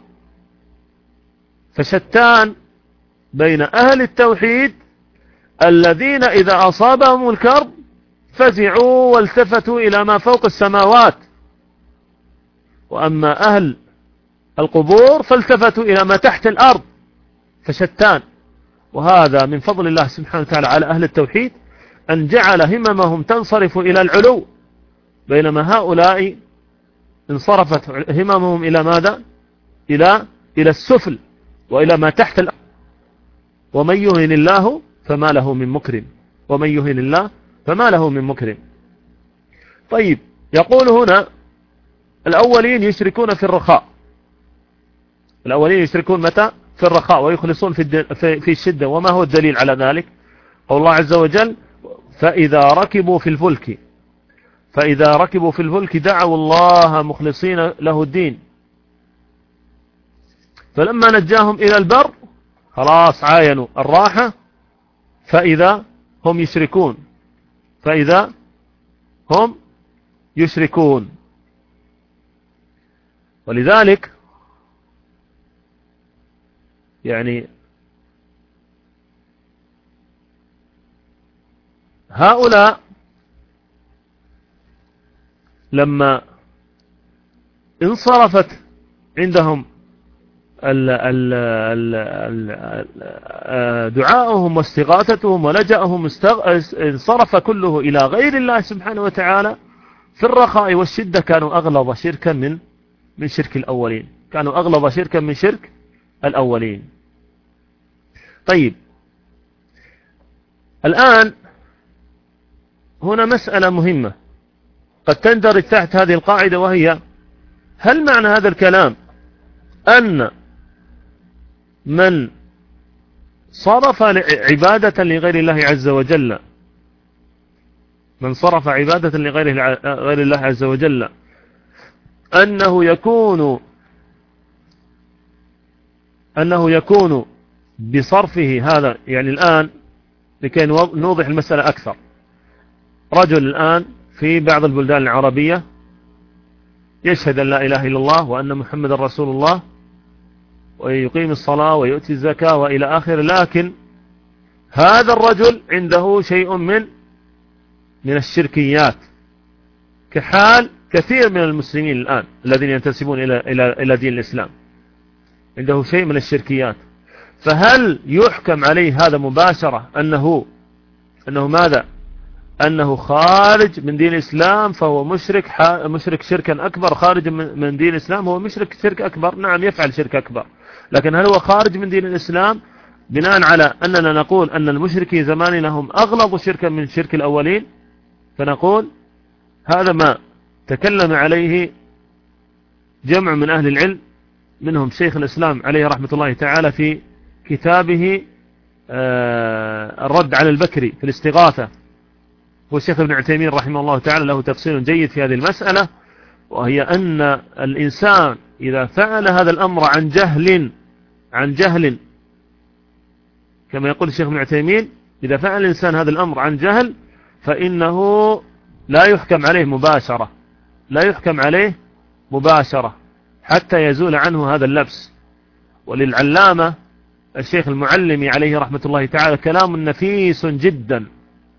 [SPEAKER 1] فشتان بين أهل التوحيد الذين إذا أصابهم الكرب فزعوا والتفتوا إلى ما فوق السماوات، وأما أهل القبور فالتفتوا إلى ما تحت الأرض. فشتان. وهذا من فضل الله سبحانه وتعالى على أهل التوحيد أن جعل هممهم تنصرف إلى العلو، بينما هؤلاء انصرفت هممهم إلى ماذا؟ إلى إلى السفل وإلى ما تحت الأرض. ومن يهن الله فما له من مكرم، ومن يهن الله فما له من مكرم. طيب، يقول هنا: الأولين يشركون في الرخاء. الأولين يشركون متى؟ في الرخاء، ويخلصون في في الشدة. وما هو الدليل على ذلك؟ قول الله عز وجل: فإذا ركبوا في الفلك فإذا ركبوا في الفلك دعوا الله مخلصين له الدين فلما نجاهم إلى البر خلاص عاينوا الراحة، فإذا هم يشركون فإذا هم يشركون. ولذلك يعني هؤلاء لما انصرفت عندهم ال ال ال دعاؤهم واستغاثتهم ولجأهم انصرف كله إلى غير الله سبحانه وتعالى، في الرخاء والشدة كانوا أغلظ شركا من من شرك الأولين، كانوا أغلظ شركا من شرك الأولين. طيب، الآن هنا مسألة مهمة قد تندرج تحت هذه القاعدة، وهي: هل معنى هذا الكلام أن من صرف عبادة لغير الله عز وجل من صرف عبادة لغير غير الله عز وجل أنه يكون أنه يكون بصرفه هذا؟ يعني الآن لكي نوضح المسألة أكثر، رجل الآن في بعض البلدان العربية يشهد أن لا إله إلا الله وأن محمد رسول الله ويقيم الصلاة ويؤتي الزكاة وإلى آخر، لكن هذا الرجل عنده شيء من من الشركيات، كحال كثير من المسلمين الآن الذين ينتسبون إلى إلى إلى دين الإسلام، عنده شيء من الشركيات. فهل يحكم عليه هذا مباشرة أنه أنه ماذا؟ أنه خارج من دين الإسلام، فهو مشرك مشرك شركا أكبر، خارج من دين الإسلام هو مشرك شرك أكبر؟ نعم، يفعل شرك أكبر، لكن هل هو خارج من دين الإسلام بناء على أننا نقول أن المشركي زماننا هم أغلظ شركا من شرك الأولين؟ فنقول هذا ما تكلم عليه جمع من أهل العلم منهم شيخ الإسلام عليه رحمة الله تعالى في كتابه الرد على البكري في الاستغاثة، والشيخ ابن عثيمين رحمه الله تعالى له تفصيل جيد في هذه المسألة، وهي أن الإنسان إذا فعل هذا الأمر عن جهل عن جهل كما يقول الشيخ ابن عثيمين، إذا فعل الإنسان هذا الأمر عن جهل فإنه لا يحكم عليه مباشرة لا يحكم عليه مباشرة حتى يزول عنه هذا اللبس. وللعلامة الشيخ المعلمي عليه رحمة الله تعالى كلام نفيس جدا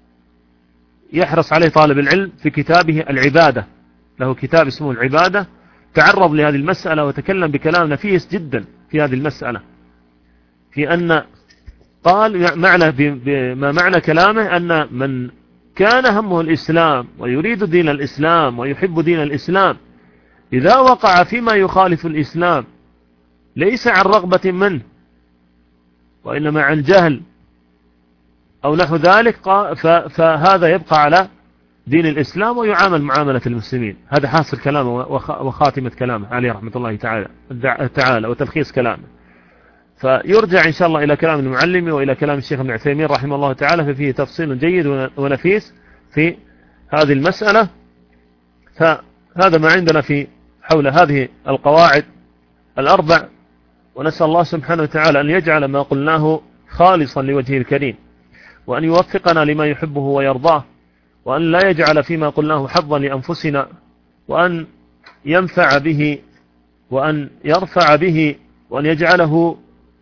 [SPEAKER 1] يحرص عليه طالب العلم في كتابه العبادة، له كتاب اسمه العبادة، تعرض لهذه المسألة وتكلم بكلام نفيس جدا في هذه المسألة، في أن قال معنى بما معنى كلامه أن من كان همه الإسلام ويريد دين الإسلام ويحب دين الإسلام، إذا وقع فيما يخالف الإسلام ليس عن رغبة منه وإنما عن جهل أو نحو ذلك، فهذا يبقى على دين الإسلام ويعامل معاملة المسلمين. هذا حاصل كلامه وخاتمة كلامه عليه رحمة الله تعالى تعالى وتلخيص كلامه. فيرجع إن شاء الله إلى كلام المعلم وإلى كلام الشيخ ابن عثيمين رحمه الله تعالى، ففيه تفصيل جيد ونفيس في هذه المسألة. فهذا ما عندنا في حول هذه القواعد الأربع، ونسأل الله سبحانه وتعالى أن يجعل ما قلناه خالصا لوجهه الكريم، وأن يوفقنا لما يحبه ويرضاه، وأن لا يجعل فيما قلناه حظا لأنفسنا، وأن ينفع به وأن يرفع به، وأن يجعله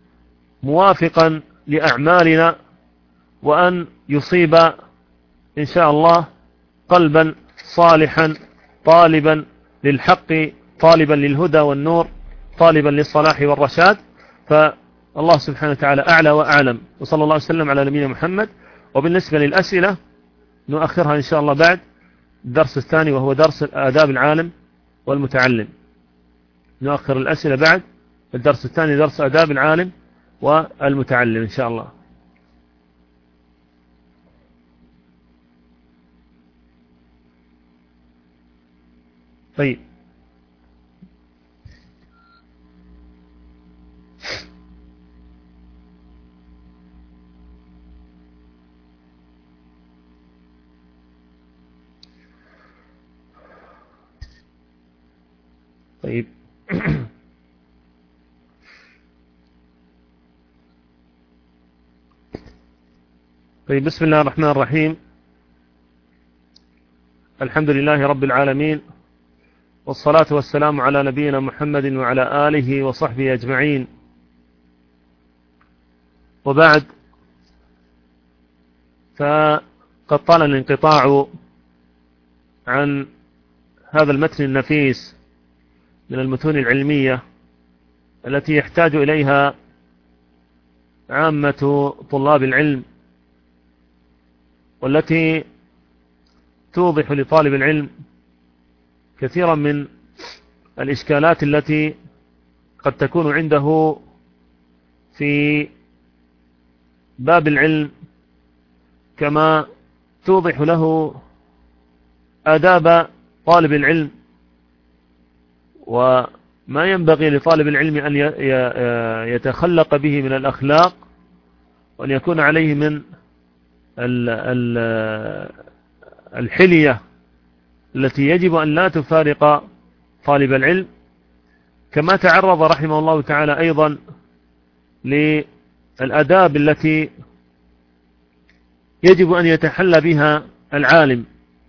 [SPEAKER 1] موافقا لأعمالنا، وأن يصيب إن شاء الله قلبا صالحا طالبا للحق، طالبا للهدى والنور، طالبا للصلاح والرشاد. فالله سبحانه وتعالى أعلى وأعلم، وصلى الله وسلم على نبينا محمد. وبالنسبة للأسئلة نؤخرها إن شاء الله بعد الدرس الثاني، وهو درس آداب العالم والمتعلم. نؤخر الأسئلة بعد الدرس الثاني، درس آداب العالم والمتعلم إن شاء الله. طيب، طيب طيب بسم الله الرحمن الرحيم. الحمد لله رب العالمين، والصلاة والسلام على نبينا محمد وعلى آله وصحبه أجمعين، وبعد. فقد طال الانقطاع عن هذا المتن النفيس من المتون العلمية التي يحتاج إليها عامة طلاب العلم، والتي توضح لطالب العلم كثيرا من الإشكالات التي قد تكون عنده في باب العلم، كما توضح له آداب طالب العلم وما ينبغي لطالب العلم أن يتخلق به من الأخلاق، وأن يكون عليه من الحلية التي يجب أن لا تفارق طالب العلم. كما تعرض رحمه الله تعالى أيضا للآداب التي يجب أن يتحلى بها العالم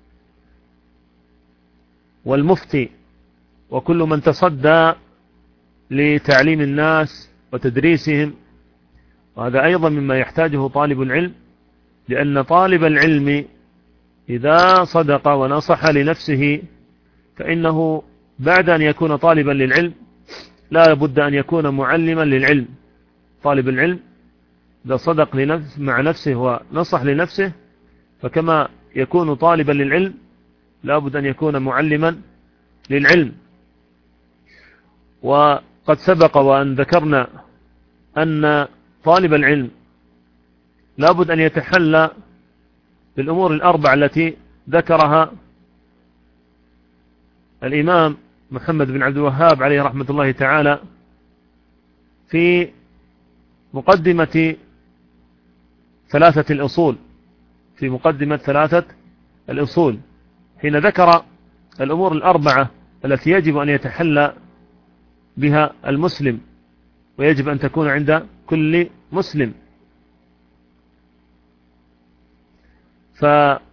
[SPEAKER 1] والمفتي وكل من تصدى لتعليم الناس وتدريسهم، وهذا أيضا مما يحتاجه طالب العلم، لأن طالب العلم إذا صدق ونصح لنفسه فإنه بعد أن يكون طالبا للعلم لا بد أن يكون معلما للعلم. طالب العلم إذا صدق لنفس مع نفسه ونصح لنفسه، فكما يكون طالبا للعلم لا بد أن يكون معلما للعلم. وقد سبق وأن ذكرنا أن طالب العلم لا بد أن يتحلى بالأمور الأربع التي ذكرها الإمام محمد بن عبد الوهاب عليه رحمة الله تعالى في مقدمة ثلاثة الأصول في مقدمة ثلاثة الأصول حين ذكر الأمور الأربعة التي يجب أن يتحلى بها المسلم ويجب أن تكون عند كل مسلم. فذكر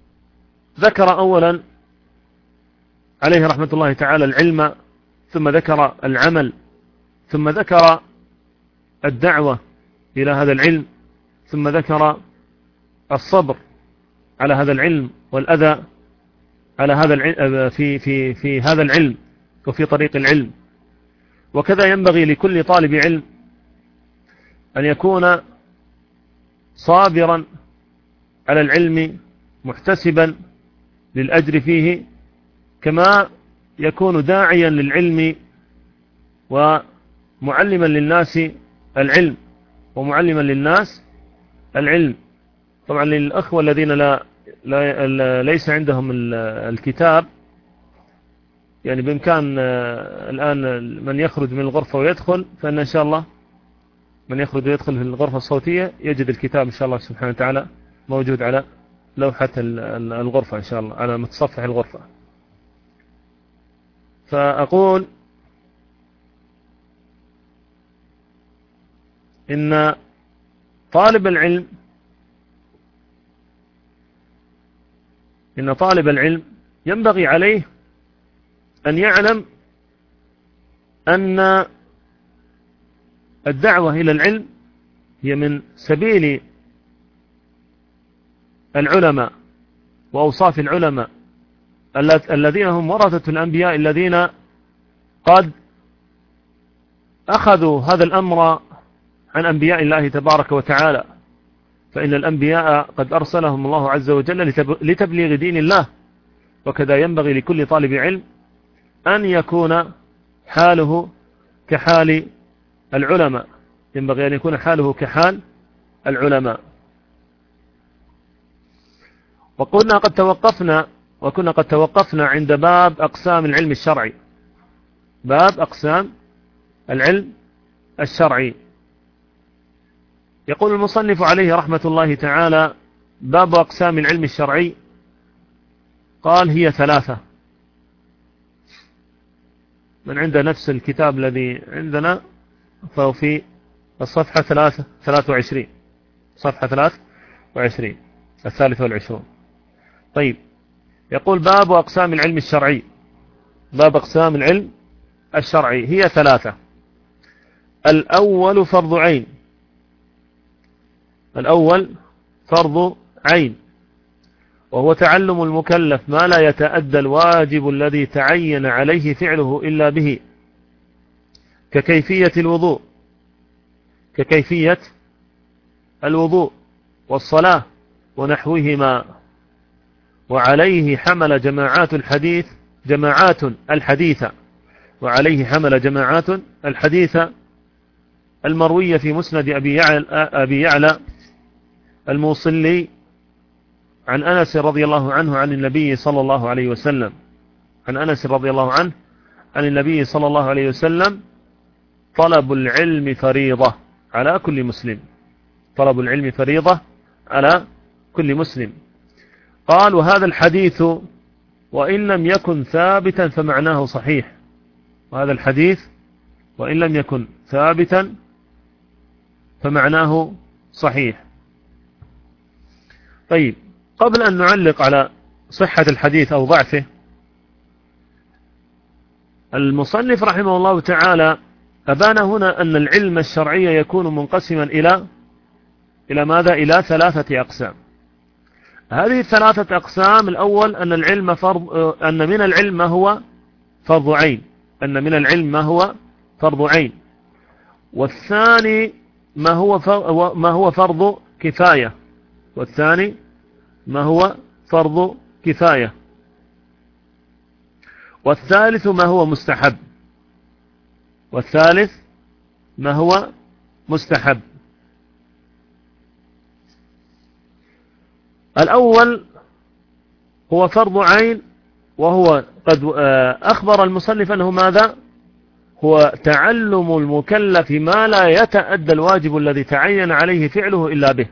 [SPEAKER 1] أولا عليه رحمة الله تعالى العلم، ثم ذكر العمل، ثم ذكر الدعوة إلى هذا العلم، ثم ذكر الصبر على هذا العلم والأذى على هذا العلم في في في هذا العلم وفي طريق العلم. وكذا ينبغي لكل طالب علم أن يكون صابرا على العلم محتسبا للأجر فيه، كما يكون داعيا للعلم ومعلما للناس العلم ومعلما للناس العلم. طبعا للأخوة الذين لا, لا ليس عندهم الكتاب، يعني بإمكان الآن من يخرج من الغرفة ويدخل، فإن إن شاء الله من يخرج ويدخل في الغرفة الصوتية يجد الكتاب إن شاء الله سبحانه وتعالى موجود على لوحة الغرفة إن شاء الله، على متصفح الغرفة. فأقول إن طالب العلم إن طالب العلم ينبغي عليه أن يعلم أن الدعوة إلى العلم هي من سبيل العلماء وأوصاف العلماء الذين هم ورثة الأنبياء، الذين قد أخذوا هذا الأمر عن أنبياء الله تبارك وتعالى، فإن الأنبياء قد أرسلهم الله عز وجل لتبليغ دين الله. وكذا ينبغي لكل طالب علم أن يكون حاله كحال العلماء، ينبغي أن يكون حاله كحال العلماء. وقلنا قد توقفنا وكنا قد توقفنا عند باب أقسام العلم الشرعي، باب أقسام العلم الشرعي. يقول المصنف عليه رحمة الله تعالى: باب أقسام العلم الشرعي. قال: هي ثلاثة. من عند نفس الكتاب الذي عندنا فهو في الصفحة ثلاثة ثلاثة وعشرين، صفحة ثلاثة وعشرين، الثالثة والعشرون. طيب، يقول: باب أقسام العلم الشرعي. باب أقسام العلم الشرعي هي ثلاثة. الأول فرض عين. الأول فرض عين، وهو تعلم المكلف ما لا يتأدى الواجب الذي تعين عليه فعله إلا به، ككيفية الوضوء ككيفية الوضوء والصلاة ونحوهما. وعليه حمل جماعات الحديث جماعات الحديثة وعليه حمل جماعات الحديثة المروية في مسند أبي يعلى, أبي يعلى الموصلي عن أنس رضي الله عنه عن النبي صلى الله عليه وسلم عن أنس رضي الله عنه عن النبي صلى الله عليه وسلم: طلب العلم فريضة على كل مسلم. طلب العلم فريضة على كل مسلم. قال: وهذا الحديث وإن لم يكن ثابتا فمعناه صحيح. وهذا الحديث وإن لم يكن ثابتا فمعناه صحيح. طيب، قبل أن نعلق على صحة الحديث أو ضعفه، المصنف رحمه الله تعالى أبان هنا أن العلم الشرعي يكون منقسما إلى إلى ماذا؟ إلى ثلاثة أقسام. هذه الثلاثة أقسام: الأول أن العلم فرض أن من العلم ما هو فرض عين أن من العلم ما هو فرض عين والثاني ما هو ما هو فرض كفاية والثاني ما هو فرض كفاية والثالث ما هو مستحب والثالث ما هو مستحب. الأول هو فرض عين، وهو قد أخبر المصنف أنه ماذا؟ هو تعلم المكلف ما لا يتأدى الواجب الذي تعين عليه فعله إلا به،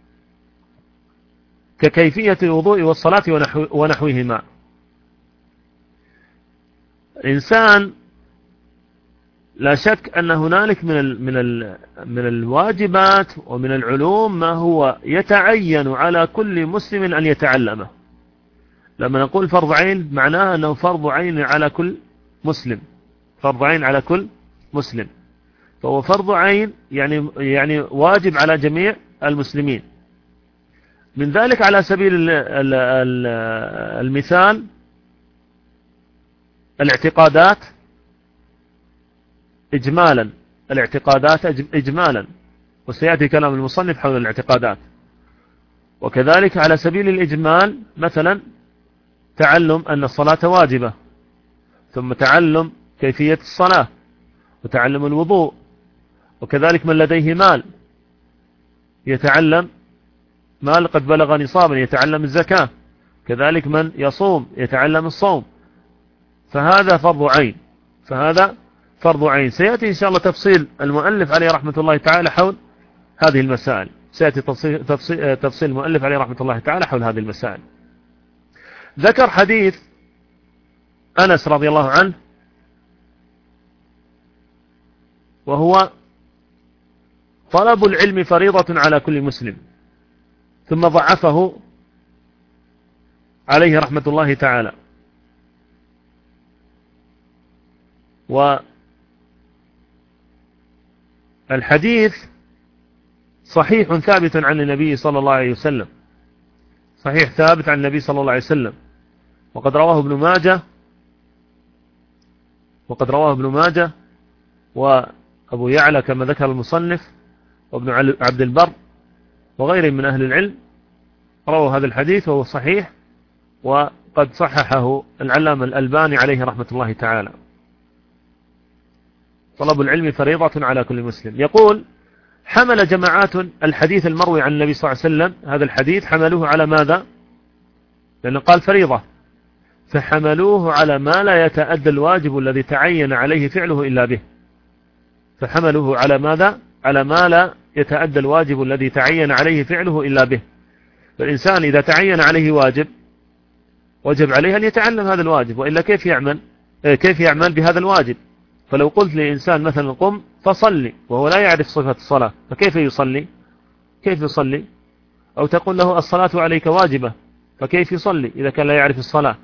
[SPEAKER 1] ككيفية الوضوء والصلاة ونحو ونحوهما. إنسان لا شك أن هنالك من ال من ال من الواجبات ومن العلوم ما هو يتعين على كل مسلم أن يتعلمه. لما نقول فرض عين معناه أنه فرض عين على كل مسلم، فرض عين على كل مسلم، فهو فرض عين يعني يعني واجب على جميع المسلمين. من ذلك على سبيل المثال الاعتقادات إجمالا، الاعتقادات إجمالا، وسيأتي كلام المصنف حول الاعتقادات. وكذلك على سبيل الإجمال مثلا تعلم أن الصلاة واجبة، ثم تعلم كيفية الصلاة، وتعلم الوضوء. وكذلك من لديه مال يتعلم، مال قد بلغ نصابا يتعلم الزكاة. كذلك من يصوم يتعلم الصوم. فهذا فرض عين، فهذا فرض عين. سيأتي إن شاء الله تفصيل المؤلف عليه رحمة الله تعالى حول هذه المسائل، سيأتي تفصيل, تفصيل, تفصيل المؤلف عليه رحمة الله تعالى حول هذه المسائل. ذكر حديث أنس رضي الله عنه، وهو طلب العلم فريضة على كل مسلم، ثم ضعفه عليه رحمة الله تعالى. والحديث صحيح ثابت عن النبي صلى الله عليه وسلم، صحيح ثابت عن النبي صلى الله عليه وسلم، وقد رواه ابن ماجه وقد رواه ابن ماجه وأبو يعلى كما ذكر المصنف، وابن عبد البر وغيرهم من أهل العلم رووا هذا الحديث، وهو صحيح، وقد صححه العلامة الألباني عليه رحمة الله تعالى. طلب العلم فريضة على كل مسلم. يقول: حمل جماعات الحديث المروي عن النبي صلى الله عليه وسلم، هذا الحديث حملوه على ماذا؟ لأنه قال فريضة، فحملوه على ما لا يتأدى الواجب الذي تعين عليه فعله إلا به. فحملوه على ماذا؟ على ما لا يتأدى الواجب الذي تعين عليه فعله إلا به. فالإنسان إذا تعين عليه واجب وجب عليه أن يتعلم هذا الواجب، وإلا كيف يعمل كيف يعمل بهذا الواجب؟ فلو قلت لإنسان مثلا قم فصلي وهو لا يعرف صفة الصلاة، فكيف يصلي؟ كيف يصلي؟ أو تقول له الصلاة عليك واجبة، فكيف يصلي إذا كان لا يعرف الصلاة؟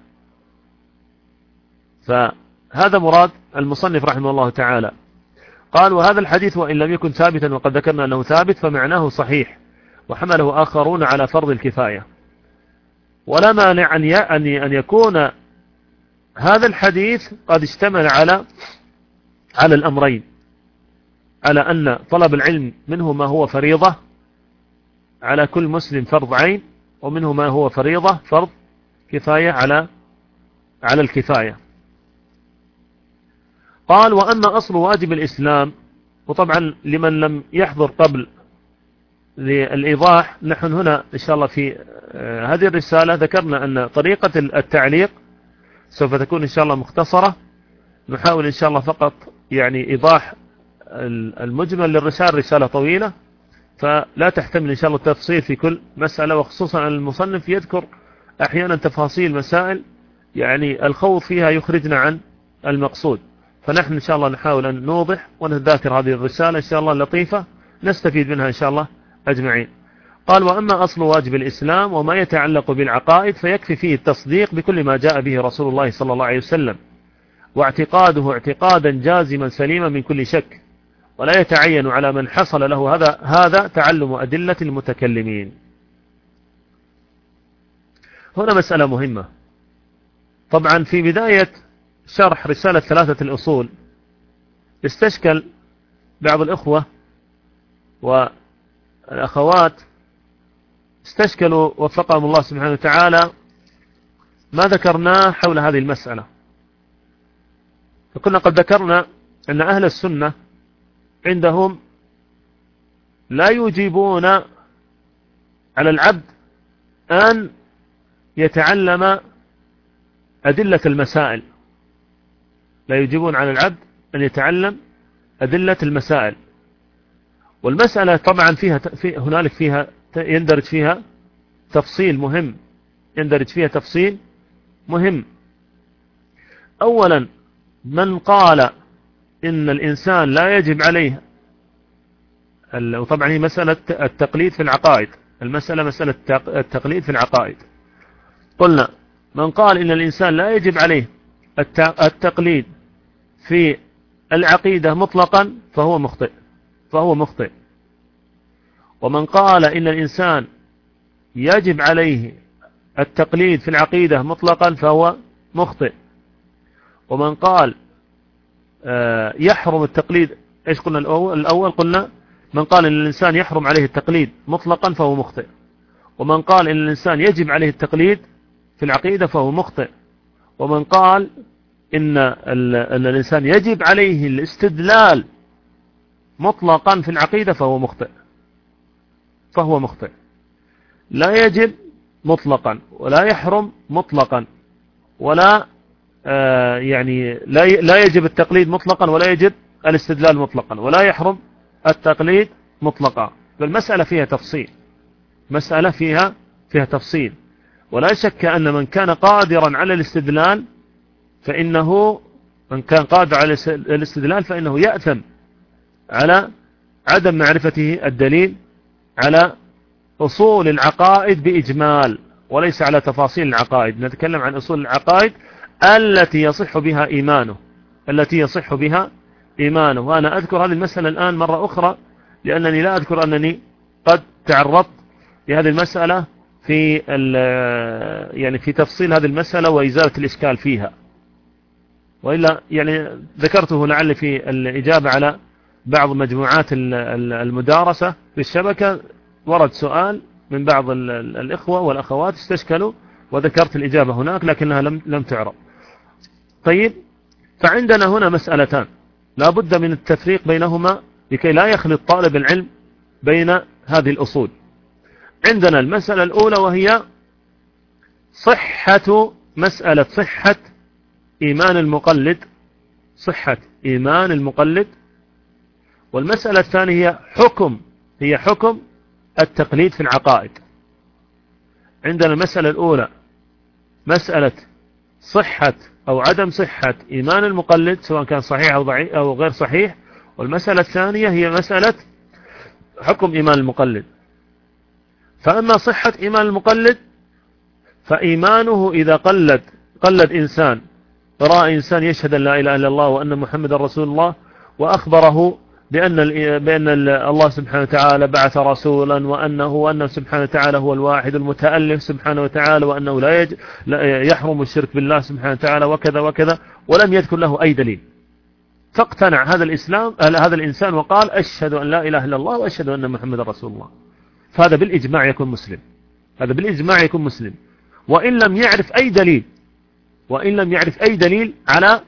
[SPEAKER 1] فهذا مراد المصنف رحمه الله تعالى. قال: وهذا الحديث وإن لم يكن ثابتا، وقد ذكرنا أنه ثابت، فمعناه صحيح، وحمله آخرون على فرض الكفاية. ولا مانع أن يكون هذا الحديث قد اشتمل على على الأمرين، على أن طلب العلم منه ما هو فريضة على كل مسلم فرض عين، ومنه ما هو فريضة فرض كفاية على على الكفاية. قال: وأما أصل واجب الإسلام، وطبعا لمن لم يحضر قبل للإيضاح، نحن هنا إن شاء الله في هذه الرسالة ذكرنا أن طريقة التعليق سوف تكون إن شاء الله مختصرة، نحاول إن شاء الله فقط يعني إيضاح المجمل للرسالة، رسالة طويلة فلا تحتمل إن شاء الله التفصيل في كل مسألة، وخصوصا أن المصنف يذكر أحيانا تفاصيل مسائل يعني الخوض فيها يخرجنا عن المقصود. فنحن إن شاء الله نحاول أن نوضح ونذاكر هذه الرسالة إن شاء الله لطيفة نستفيد منها إن شاء الله أجمعين. قال: وأما أصل واجب الإسلام وما يتعلق بالعقائد، فيكفي فيه التصديق بكل ما جاء به رسول الله صلى الله عليه وسلم، واعتقاده اعتقادا جازما سليما من كل شك، ولا يتعين على من حصل له هذا هذا تعلم أدلة المتكلمين. هنا مسألة مهمة. طبعا في بداية شرح رسالة ثلاثة الأصول استشكل بعض الإخوة والأخوات، استشكلوا وفقهم الله سبحانه وتعالى ما ذكرناه حول هذه المسألة. فكنا قد ذكرنا أن أهل السنة عندهم لا يجيبون على العبد أن يتعلم أدلة المسائل، لا يجيبون على العبد أن يتعلم أدلة المسائل. والمسألة طبعا فيها في هنالك فيها يندرج فيها تفصيل مهم يندرج فيها تفصيل مهم. أولا، من قال إن الإنسان لا يجب عليه، وطبعا هي مسألة التقليد في العقائد، المسألة مسألة التقليد في العقائد. قلنا من قال إن الإنسان لا يجب عليه التقليد في العقيدة مطلقا فهو مخطئ فهو مخطئ ومن قال إن الإنسان يجب عليه التقليد في العقيدة مطلقا فهو مخطئ. ومن قال يحرم التقليد، إيش قلنا الأول؟ الأول قلنا من قال إن الإنسان يحرم عليه التقليد مطلقا فهو مخطئ، ومن قال إن الإنسان يجب عليه التقليد في العقيدة فهو مخطئ، ومن قال إن, أن الإنسان يجب عليه الاستدلال مطلقا في العقيدة فهو مخطئ فهو مخطئ لا يجب مطلقا ولا يحرم مطلقا ولا آه يعني لا لا يجب التقليد مطلقا ولا يجب الاستدلال مطلقا ولا يحرم التقليد مطلقا. فالمسألة فيها تفصيل مسألة فيها فيها تفصيل ولا شك أن من كان قادرا على الاستدلال فإنه من كان قادر على الاستدلال فإنه يأثم على عدم معرفته الدليل على أصول العقائد بإجمال وليس على تفاصيل العقائد. نتكلم عن أصول العقائد التي يصح بها إيمانه التي يصح بها إيمانه وأنا أذكر هذه المسألة الآن مرة أخرى لأنني لا أذكر أنني قد تعرضت لهذه المسألة في يعني في تفصيل هذه المسألة وإزالة الإشكال فيها، وإلا يعني ذكرته لعل في الإجابة على بعض مجموعات المدارسة في الشبكة ورد سؤال من بعض الإخوة والأخوات استشكلوا وذكرت الإجابة هناك لكنها لم لم تعرض. طيب، فعندنا هنا مسألتان لا بد من التفريق بينهما لكي لا يخلط طالب العلم بين هذه الأصول. عندنا المسألة الأولى وهي صحة مسألة صحة إيمان المقلد صحة إيمان المقلد والمسألة الثانية هي حكم هي حكم التقليد في العقائد. عندنا المسألة الأولى مسألة صحة أو عدم صحة إيمان المقلد سواء كان صحيح أو ضعيف أو غير صحيح، والمسألة الثانية هي مسألة حكم إيمان المقلد. فأما صحة إيمان المقلد فإيمانه إذا قلد قلد إنسان رأى إنسان يشهد أن لا إله إلا الله وأن محمد رسول الله وأخبره بأن بأن الله سبحانه وتعالى بعث رسولا وأنه وأنه سبحانه وتعالى هو الواحد المتألف سبحانه وتعالى وأنه لا, يج... لا يحرم الشرك بالله سبحانه وتعالى وكذا وكذا ولم يذكر له أي دليل، فاقتنع هذا الإسلام هذا الإنسان وقال أشهد أن لا إله إلا الله وأشهد أن محمد رسول الله، فهذا بالإجماع يكون مسلم هذا بالإجماع يكون مسلم وإن لم يعرف أي دليل وإن لم يعرف أي دليل على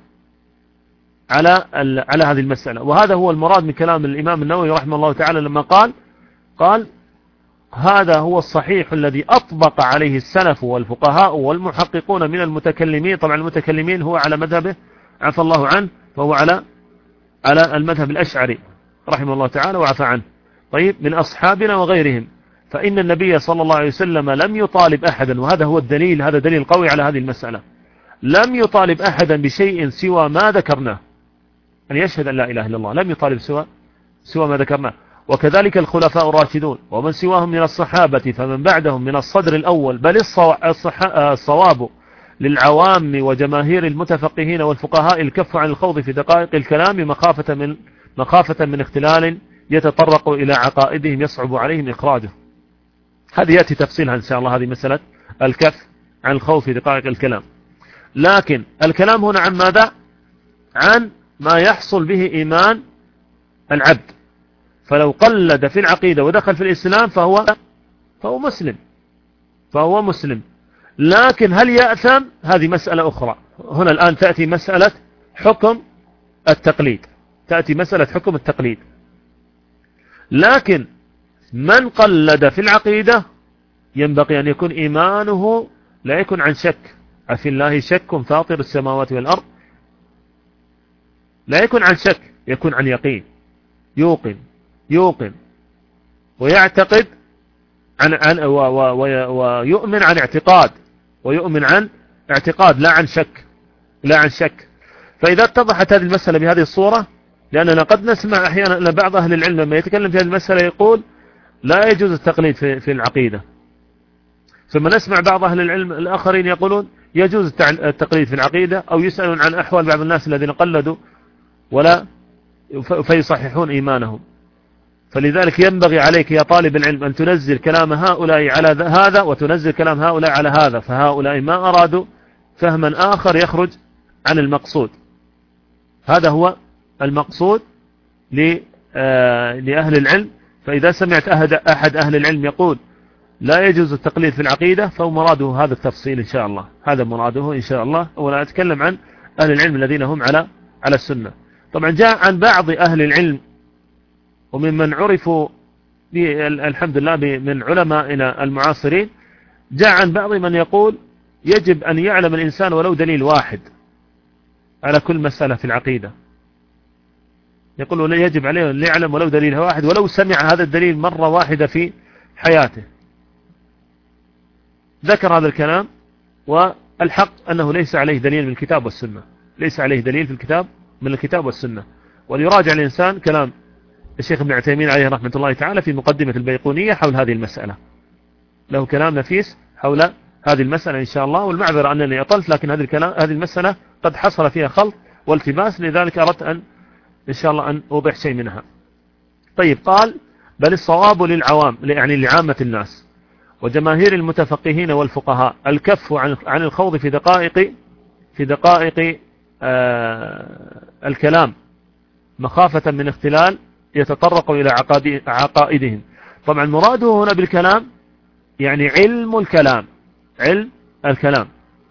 [SPEAKER 1] على على هذه المسألة. وهذا هو المراد من كلام الإمام النووي رحمه الله تعالى لما قال قال هذا هو الصحيح الذي أطبق عليه السلف والفقهاء والمحققون من المتكلمين. طبعا المتكلمين هو على مذهبه عفى الله عنه فهو على على المذهب الأشعري رحمه الله تعالى وعفى عنه. طيب، من أصحابنا وغيرهم، فإن النبي صلى الله عليه وسلم لم يطالب أحدا، وهذا هو الدليل هذا دليل قوي على هذه المسألة، لم يطالب أحدا بشيء سوى ما ذكرناه أن يشهد أن لا إله إلا الله، لم يطالب سوى سوى ما ذكرناه. وكذلك الخلفاء الراشدون ومن سواهم من الصحابة فمن بعدهم من الصدر الأول، بل الصواب للعوام وجماهير المتفقهين والفقهاء الكف عن الخوض في دقائق الكلام مخافة من مخافة من اختلال يتطرق إلى عقائدهم يصعب عليهم إخراجه. هذه يأتي تفصيلها إن شاء الله، هذه مسألة الكف عن الخوض في دقائق الكلام. لكن الكلام هنا عن ماذا؟ عن ما يحصل به إيمان العبد، فلو قلد في العقيدة ودخل في الإسلام فهو فهو مسلم فهو مسلم لكن هل يأثم؟ هذه مسألة أخرى. هنا الآن تأتي مسألة حكم التقليد تأتي مسألة حكم التقليد. لكن من قلد في العقيدة ينبغي أن يكون إيمانه لا يكون عن شك، أفي الله شك فاطر السماوات والأرض لا يكون عن شك، يكون عن يقين، يوقن يوقن ويعتقد عن عن ويؤمن عن اعتقاد، ويؤمن عن اعتقاد لا عن شك، لا عن شك. فإذا اتضحت هذه المسألة بهذه الصورة، لأننا قد نسمع أحيانا أن بعض أهل العلم لما يتكلم في هذه المسألة يقول لا يجوز التقليد في في العقيدة، ثم نسمع بعض أهل العلم الآخرين يقولون يجوز التقليد في العقيدة، أو يسألون عن أحوال بعض الناس الذين قلدوا ولا فيصححون إيمانهم. فلذلك ينبغي عليك يا طالب العلم أن تنزل كلام هؤلاء على هذا وتنزل كلام هؤلاء على هذا، فهؤلاء ما أرادوا فهما آخر يخرج عن المقصود. هذا هو المقصود لأهل العلم. فإذا سمعت أحد أهل العلم يقول لا يجوز التقليد في العقيدة، فهو مراده هذا التفصيل إن شاء الله، هذا مراده إن شاء الله. ولا أتكلم عن أهل العلم الذين هم على على السنة. طبعا جاء عن بعض أهل العلم وممن عرفوا الحمد لله من علمائنا المعاصرين، جاء عن بعض من يقول يجب أن يعلم الإنسان ولو دليل واحد على كل مسألة في العقيدة. يقول يجب عليه أن يعلم ولو دليل واحد، ولو سمع هذا الدليل مرة واحدة في حياته. ذكر هذا الكلام، والحق أنه ليس عليه دليل من الكتاب والسنة، ليس عليه دليل في الكتاب من الكتاب والسنة. وليراجع الإنسان كلام الشيخ ابن عثيمين عليه رحمة الله تعالى في مقدمة البيقونية حول هذه المسألة، له كلام نفيس حول هذه المسألة إن شاء الله. والمعذرة أنني أطلت، لكن هذه الكلام هذه المسألة قد حصل فيها خلط والتباس، لذلك أردت أن إن شاء الله أن أوضح شيء منها. طيب، قال بل الصواب للعوام، يعني لعامة الناس وجماهير المتفقهين والفقهاء، الكف عن عن الخوض في دقائق في دقائق آه الكلام مخافة من اختلال يتطرق إلى عقائدهم. طبعا مراده هنا بالكلام يعني علم الكلام، علم الكلام.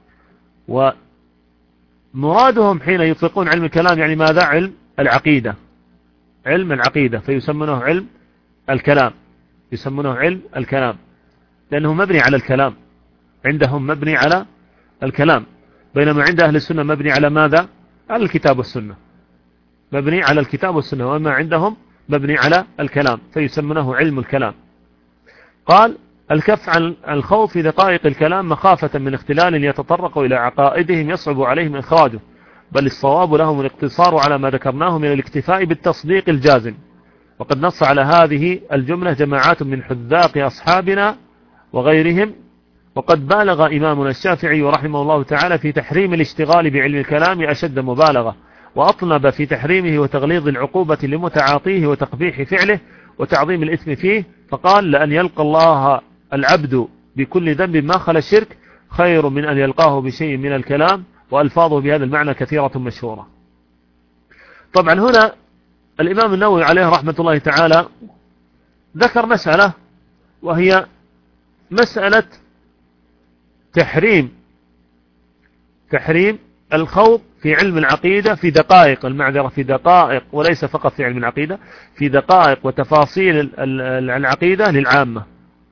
[SPEAKER 1] ومرادهم حين يطلقون علم الكلام يعني ماذا؟ علم العقيدة، علم العقيدة، فيسمونه علم الكلام، يسمونه علم الكلام لأنه مبني على الكلام، عندهم مبني على الكلام، بينما عند أهل السنة مبني على ماذا؟ على الكتاب والسنة، مبني على الكتاب والسنة، وما عندهم مبني على الكلام، فيسمونه علم الكلام. قال الكف عن الخوف في دقائق الكلام مخافة من اختلال يتطرق إلى عقائدهم يصعب عليهم إخراجه، بل الصواب لهم الاقتصار على ما ذكرناه من الاكتفاء بالتصديق الجازم. وقد نص على هذه الجملة جماعات من حذاق أصحابنا وغيرهم. وقد بالغ إمامنا الشافعي رحمه الله تعالى في تحريم الاشتغال بعلم الكلام أشد مبالغة، وأطنب في تحريمه وتغليظ العقوبة لمتعاطيه وتقبيح فعله وتعظيم الإثم فيه، فقال لأن يلقى الله العبد بكل ذنب ما خلا الشرك خير من أن يلقاه بشيء من الكلام، وألفاظه بهذا المعنى كثيرة مشهورة. طبعا هنا الإمام النووي عليه رحمة الله تعالى ذكر مسألة، وهي مسألة تحريم تحريم الخوض في علم العقيدة في دقائق، المعذرة في دقائق وليس فقط في علم العقيدة، في دقائق وتفاصيل العقيدة للعامة.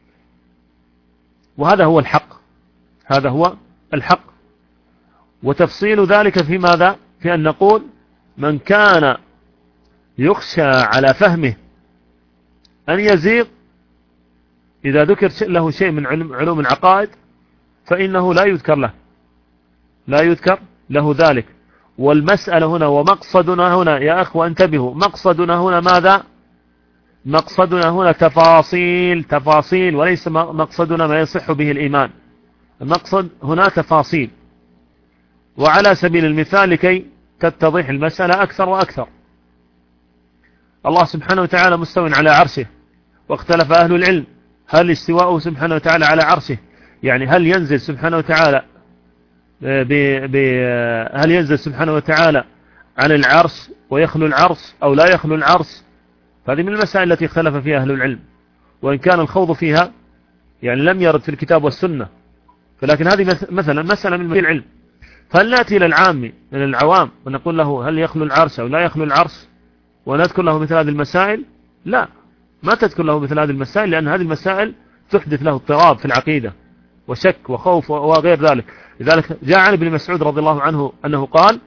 [SPEAKER 1] وهذا هو الحق، هذا هو الحق. وتفصيل ذلك في ماذا؟ في أن نقول من كان يخشى على فهمه أن يزيغ إذا ذكر له شيء من علوم العقائد فإنه لا يذكر له لا يذكر له ذلك. والمسألة هنا ومقصدنا هنا يا أخوة انتبهوا، مقصدنا هنا ماذا؟ مقصدنا هنا تفاصيل تفاصيل وليس مقصدنا ما يصح به الإيمان. المقصد هنا تفاصيل. وعلى سبيل المثال لكي تتضح المسألة أكثر وأكثر، الله سبحانه وتعالى مستو على عرشه، واختلف أهل العلم هل استواءه سبحانه وتعالى على عرشه، يعني هل ينزل سبحانه وتعالى ب... ب... هل ينزل سبحانه وتعالى عن العرش ويخلو العرش أو لا يخلو العرش. فهذه من المسائل التي اختلف فيها أهل العلم، وإن كان الخوض فيها يعني لم يرد في الكتاب والسنة، فلكن هذه مثلا مسألة من العلم. فهل نأتي إلى العام من العوام ونقول له هل يخلو العرش أو لا يخلو العرش ونذكر له مثل هذه المسائل؟ لا، ما تذكر له مثل هذه المسائل، لأن هذه المسائل تحدث له اضطراب في العقيدة وشك وخوف وغير ذلك. لذلك جاء عن ابن مسعود رضي الله عنه أنه قال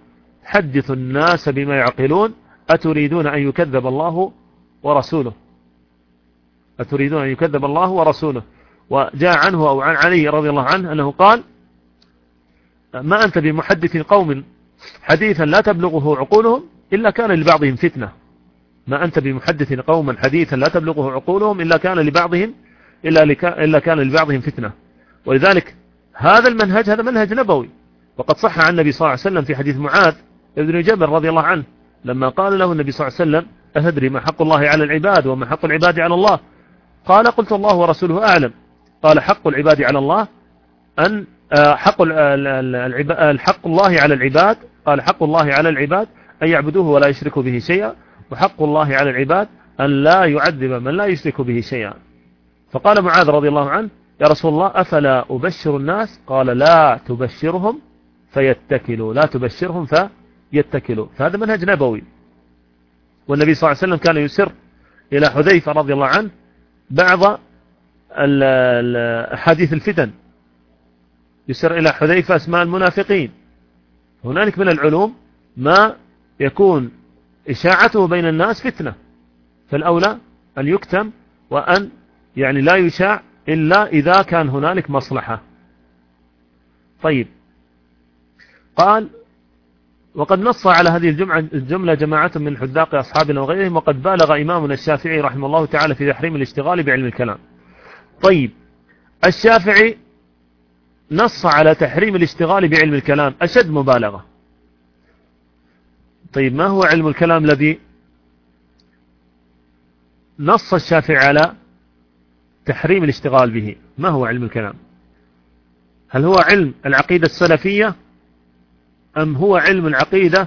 [SPEAKER 1] حدثوا الناس بما يعقلون أتريدون أن يكذب الله ورسوله أتريدون أن يكذب الله ورسوله. وجاء عنه أو عن علي رضي الله عنه أنه قال ما أنت بمحدث قوم حديثا لا تبلغه عقولهم إلا كان لبعضهم فتنة ما أنت بمحدث قوما حديثا لا تبلغه عقولهم إلا كان لبعضهم إلا, إلا كان لبعضهم فتنة. ولذلك هذا المنهج هذا منهج نبوي، وقد صح عن النبي صلى الله عليه وسلم في حديث معاذ ابن جبل رضي الله عنه لما قال له النبي صلى الله عليه وسلم أتدري ما حق الله على العباد وما حق العباد على الله؟ قال قلت الله ورسوله أعلم. قال حق العباد على الله أن حق الحق الله على العباد قال حق الله على العباد أن يعبدوه ولا يشركوا به شيئا، وحق الله على العباد أن لا يعذب من لا يشرك به شيئا. فقال معاذ رضي الله عنه يا رسول الله أفلا أبشر الناس؟ قال لا تبشرهم فيتكلوا لا تبشرهم فيتكلوا. فهذا منهج نبوي. والنبي صلى الله عليه وسلم كان يسر إلى حذيفة رضي الله عنه بعض أحاديث الفتن، يسر إلى حذيفة اسماء المنافقين. هنالك من العلوم ما يكون إشاعته بين الناس فتنة، فالأولى أن يكتم وأن يعني لا يشاع إلا إذا كان هنالك مصلحة. طيب قال وقد نص على هذه الجملة, الجملة جماعة من حذاق أصحابنا وغيرهم، وقد بالغ إمامنا الشافعي رحمه الله تعالى في تحريم الاشتغال بعلم الكلام. طيب الشافعي نص على تحريم الاشتغال بعلم الكلام أشد مبالغة. طيب ما هو علم الكلام الذي نص الشافعي على تحريم الاشتغال به؟ ما هو علم الكلام؟ هل هو علم العقيدة السلفية أم هو علم العقيدة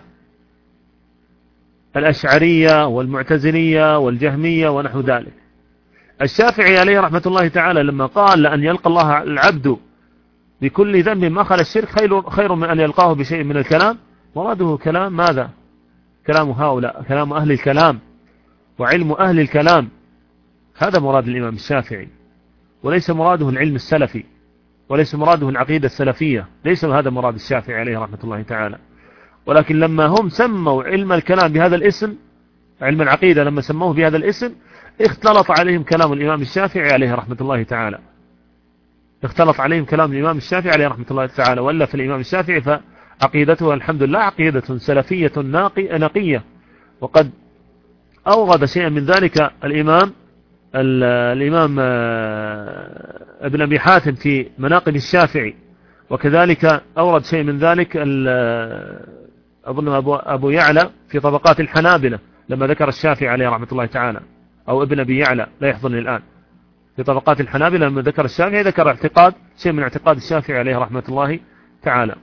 [SPEAKER 1] الأشعرية والمعتزلية والجهمية ونحو ذلك؟ الشافعي عليه رحمة الله تعالى لما قال لأن يلقى الله العبد بكل ذنب ما خلا الشرك خير, خير من أن يلقاه بشيء من الكلام، مراده كلام ماذا؟ كلام هؤلاء، كلام أهل الكلام وعلم أهل الكلام، هذا مراد الإمام الشافعي، وليس مراده العلم السلفي، وليس مراده العقيدة السلفية، ليس هذا مراد الشافعي عليه رحمة الله تعالى. ولكن لما هم سموا علم الكلام بهذا الاسم، علم العقيدة لما سموه بهذا الاسم، اختلط عليهم كلام الإمام الشافعي عليه رحمة الله تعالى، اختلط عليهم كلام الإمام الشافعي عليه رحمة الله تعالى. ولا في الإمام الشافعي فعقيدته الحمد لله عقيدة سلفية نقية، وقد أورد شيئا من ذلك الإمام الإمام ابن أبي حاتم في مناقب الشافعي، وكذلك أورد شيء من ذلك أظن أبو, أبو يعلى في طبقات الحنابلة لما ذكر الشافعي عليه رحمة الله تعالى، أو ابن أبي يعلى لا يحضرني الآن، في طبقات الحنابلة لما ذكر الشافعي ذكر اعتقاد شيء من اعتقاد الشافعي عليه رحمة الله تعالى.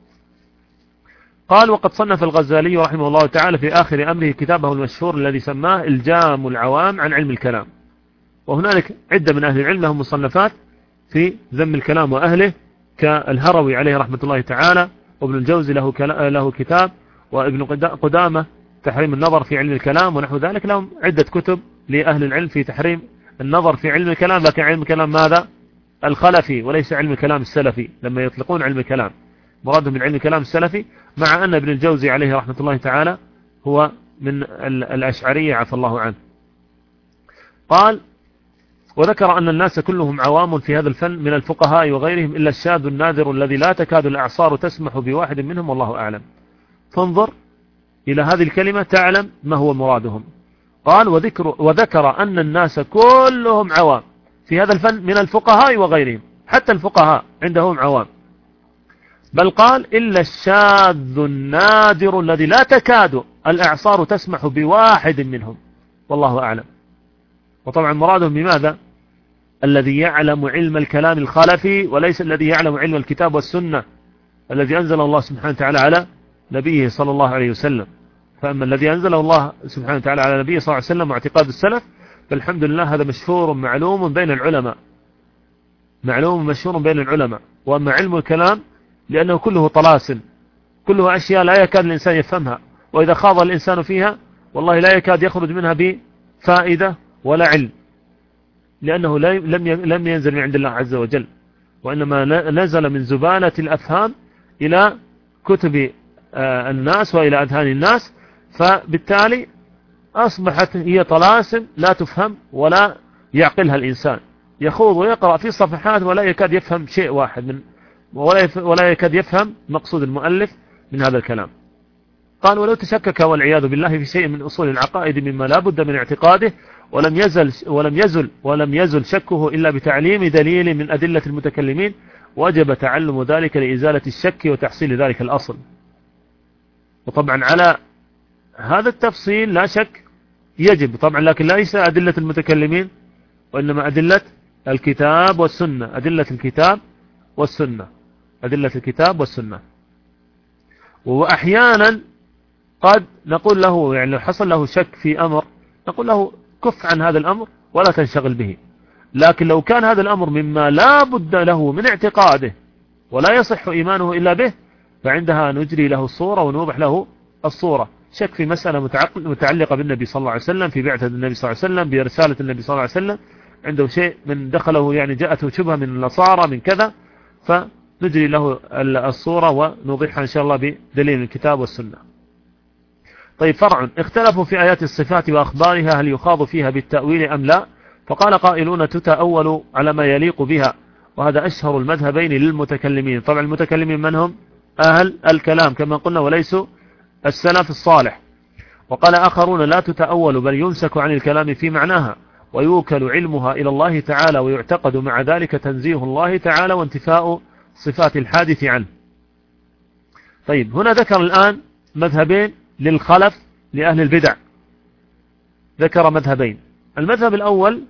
[SPEAKER 1] قال وقد صنف الغزالي رحمه الله تعالى في آخر أمره كتابه المشهور الذي سماه إلجام العوام عن علم الكلام. وهنالك عدة من أهل العلم لهم مصنفات في ذم الكلام وأهله، كالهروي عليه رحمة الله تعالى، وابن الجوزي له له كتاب، وابن قدامة تحريم النظر في علم الكلام ونحو ذلك. لهم عدة كتب لأهل العلم في تحريم النظر في علم الكلام، لكن علم الكلام ماذا؟ الخلفي وليس علم الكلام السلفي. لما يطلقون علم الكلام مرادهم من علم الكلام السلفي، مع أن ابن الجوزي عليه رحمة الله تعالى هو من الأشعرية عفى الله عنه. قال وذكر أن الناس كلهم عوام في هذا الفن من الفقهاء وغيرهم إلا الشاذ النادر الذي لا تكاد الأعصار تسمح بواحد منهم والله أعلم. فانظر إلى هذه الكلمة تعلم ما هو مرادهم. قال وذكر, وذكر أن الناس كلهم عوام في هذا الفن من الفقهاء وغيرهم، حتى الفقهاء عندهم عوام، بل قال إلا الشاذ النادر الذي لا تكاد الأعصار تسمح بواحد منهم والله أعلم. وطبعا مرادهم بماذا؟ الذي يعلم علم الكلام الخلفي، وليس الذي يعلم علم الكتاب والسنة الذي أنزل الله سبحانه وتعالى على نبيه صلى الله عليه وسلم. فأما الذي أنزله الله سبحانه وتعالى على نبيه صلى الله عليه وسلم واعتقاد السلف فالحمد لله هذا مشهور معلوم بين العلماء، معلوم مشهور بين العلماء. وأما علم الكلام لأنه كله طلاسم، كله أشياء لا يكاد الإنسان يفهمها، وإذا خاض الإنسان فيها والله لا يكاد يخرج منها بفائدة ولا علم، لأنه لم لم ينزل من عند الله عز وجل، وإنما نزل من زبالة الأفهام إلى كتب الناس وإلى أذهان الناس، فبالتالي أصبحت هي طلاسم لا تفهم ولا يعقلها الإنسان، يخوض ويقرأ في صفحات ولا يكاد يفهم شيء واحد من ولا يكاد يفهم مقصود المؤلف من هذا الكلام. قال: ولو تشكك والعياذ بالله في شيء من أصول العقائد مما لا بد من اعتقاده ولم يزل ولم يزل ولم يزل شكه إلا بتعليم دليل من أدلة المتكلمين، وجب تعلم ذلك لإزالة الشك وتحصيل ذلك الأصل. وطبعا على هذا التفصيل لا شك يجب طبعا، لكن ليس أدلة المتكلمين وإنما أدلة الكتاب والسنة، أدلة الكتاب والسنة أدلة الكتاب والسنة. وأحيانا قد نقول له، يعني لو حصل له شك في أمر نقول له كف عن هذا الأمر ولا تنشغل به، لكن لو كان هذا الأمر مما لا بد له من اعتقاده ولا يصح إيمانه إلا به، فعندها نجري له الصورة ونوضح له الصورة. شك في مسألة متعلقة بالنبي صلى الله عليه وسلم، في بعثة النبي صلى الله عليه وسلم، برسالة النبي صلى الله عليه وسلم، عنده شيء من دخله، يعني جاءته شبهة من النصارى من كذا، فنجري له الصورة ونوضحها إن شاء الله بدليل الكتاب والسنة. طيب، فرع: اختلفوا في آيات الصفات وأخبارها هل يخاض فيها بالتأويل أم لا؟ فقال قائلون: تتأول على ما يليق بها، وهذا أشهر المذهبين للمتكلمين. طبعا المتكلمين من هم؟ أهل الكلام كما قلنا، وليسوا السلف الصالح. وقال آخرون: لا تتأول بل يمسك عن الكلام في معناها، ويوكل علمها إلى الله تعالى، ويعتقد مع ذلك تنزيه الله تعالى وانتفاء صفات الحادث عنه. طيب، هنا ذكر الآن مذهبين للخلف لأهل البدع، ذكر مذهبين. المذهب الأول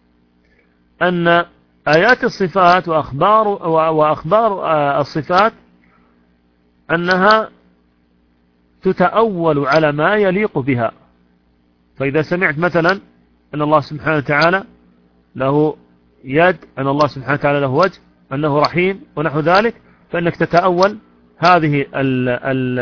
[SPEAKER 1] أن آيات الصفات وأخبار, وأخبار الصفات أنها تتأول على ما يليق بها. فإذا سمعت مثلا أن الله سبحانه وتعالى له يد، أن الله سبحانه وتعالى له وجه، أنه رحيم ونحو ذلك، فإنك تتأول هذه ال ال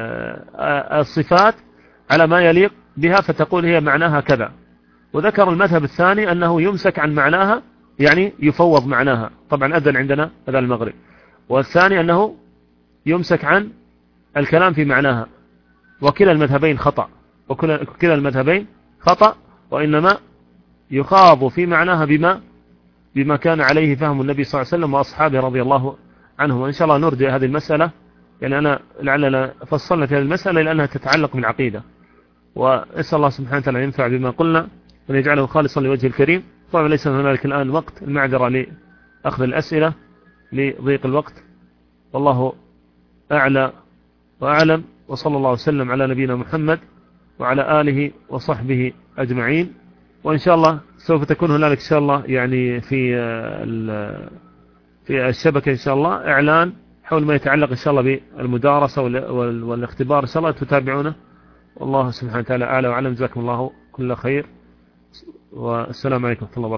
[SPEAKER 1] الصفات على ما يليق بها، فتقول هي معناها كذا. وذكر المذهب الثاني أنه يمسك عن معناها، يعني يفوض معناها. طبعا أذن عندنا هذا المغرب. والثاني أنه يمسك عن الكلام في معناها. وكلا المذهبين خطأ، وكلا المذهبين خطأ، وإنما يخاض في معناها بما بما كان عليه فهم النبي صلى الله عليه وسلم وأصحابه رضي الله عنهم. وإن شاء الله نرجع هذه المسألة، يعني أنا لعلنا فصلنا في هذه المسألة لأنها تتعلق بالعقيدة، وأسأل الله سبحانه وتعالى ينفع بما قلنا وأن يجعله خالصا لوجه الكريم. طبعا ليس هنالك الآن وقت، المعذرة لأخذ الأسئلة لضيق الوقت، والله أعلى وأعلم، وصلى الله وسلم على نبينا محمد وعلى آله وصحبه أجمعين. وإن شاء الله سوف تكون هنالك إن شاء الله يعني في في الشبكة إن شاء الله إعلان حول ما يتعلق إن شاء الله بالمدارسة والاختبار، إن شاء الله تتابعونه. والله سبحانه وتعالى أعلى وأعلم. جزاكم الله كل خير، والسلام عليكم ورحمة الله وبركاته.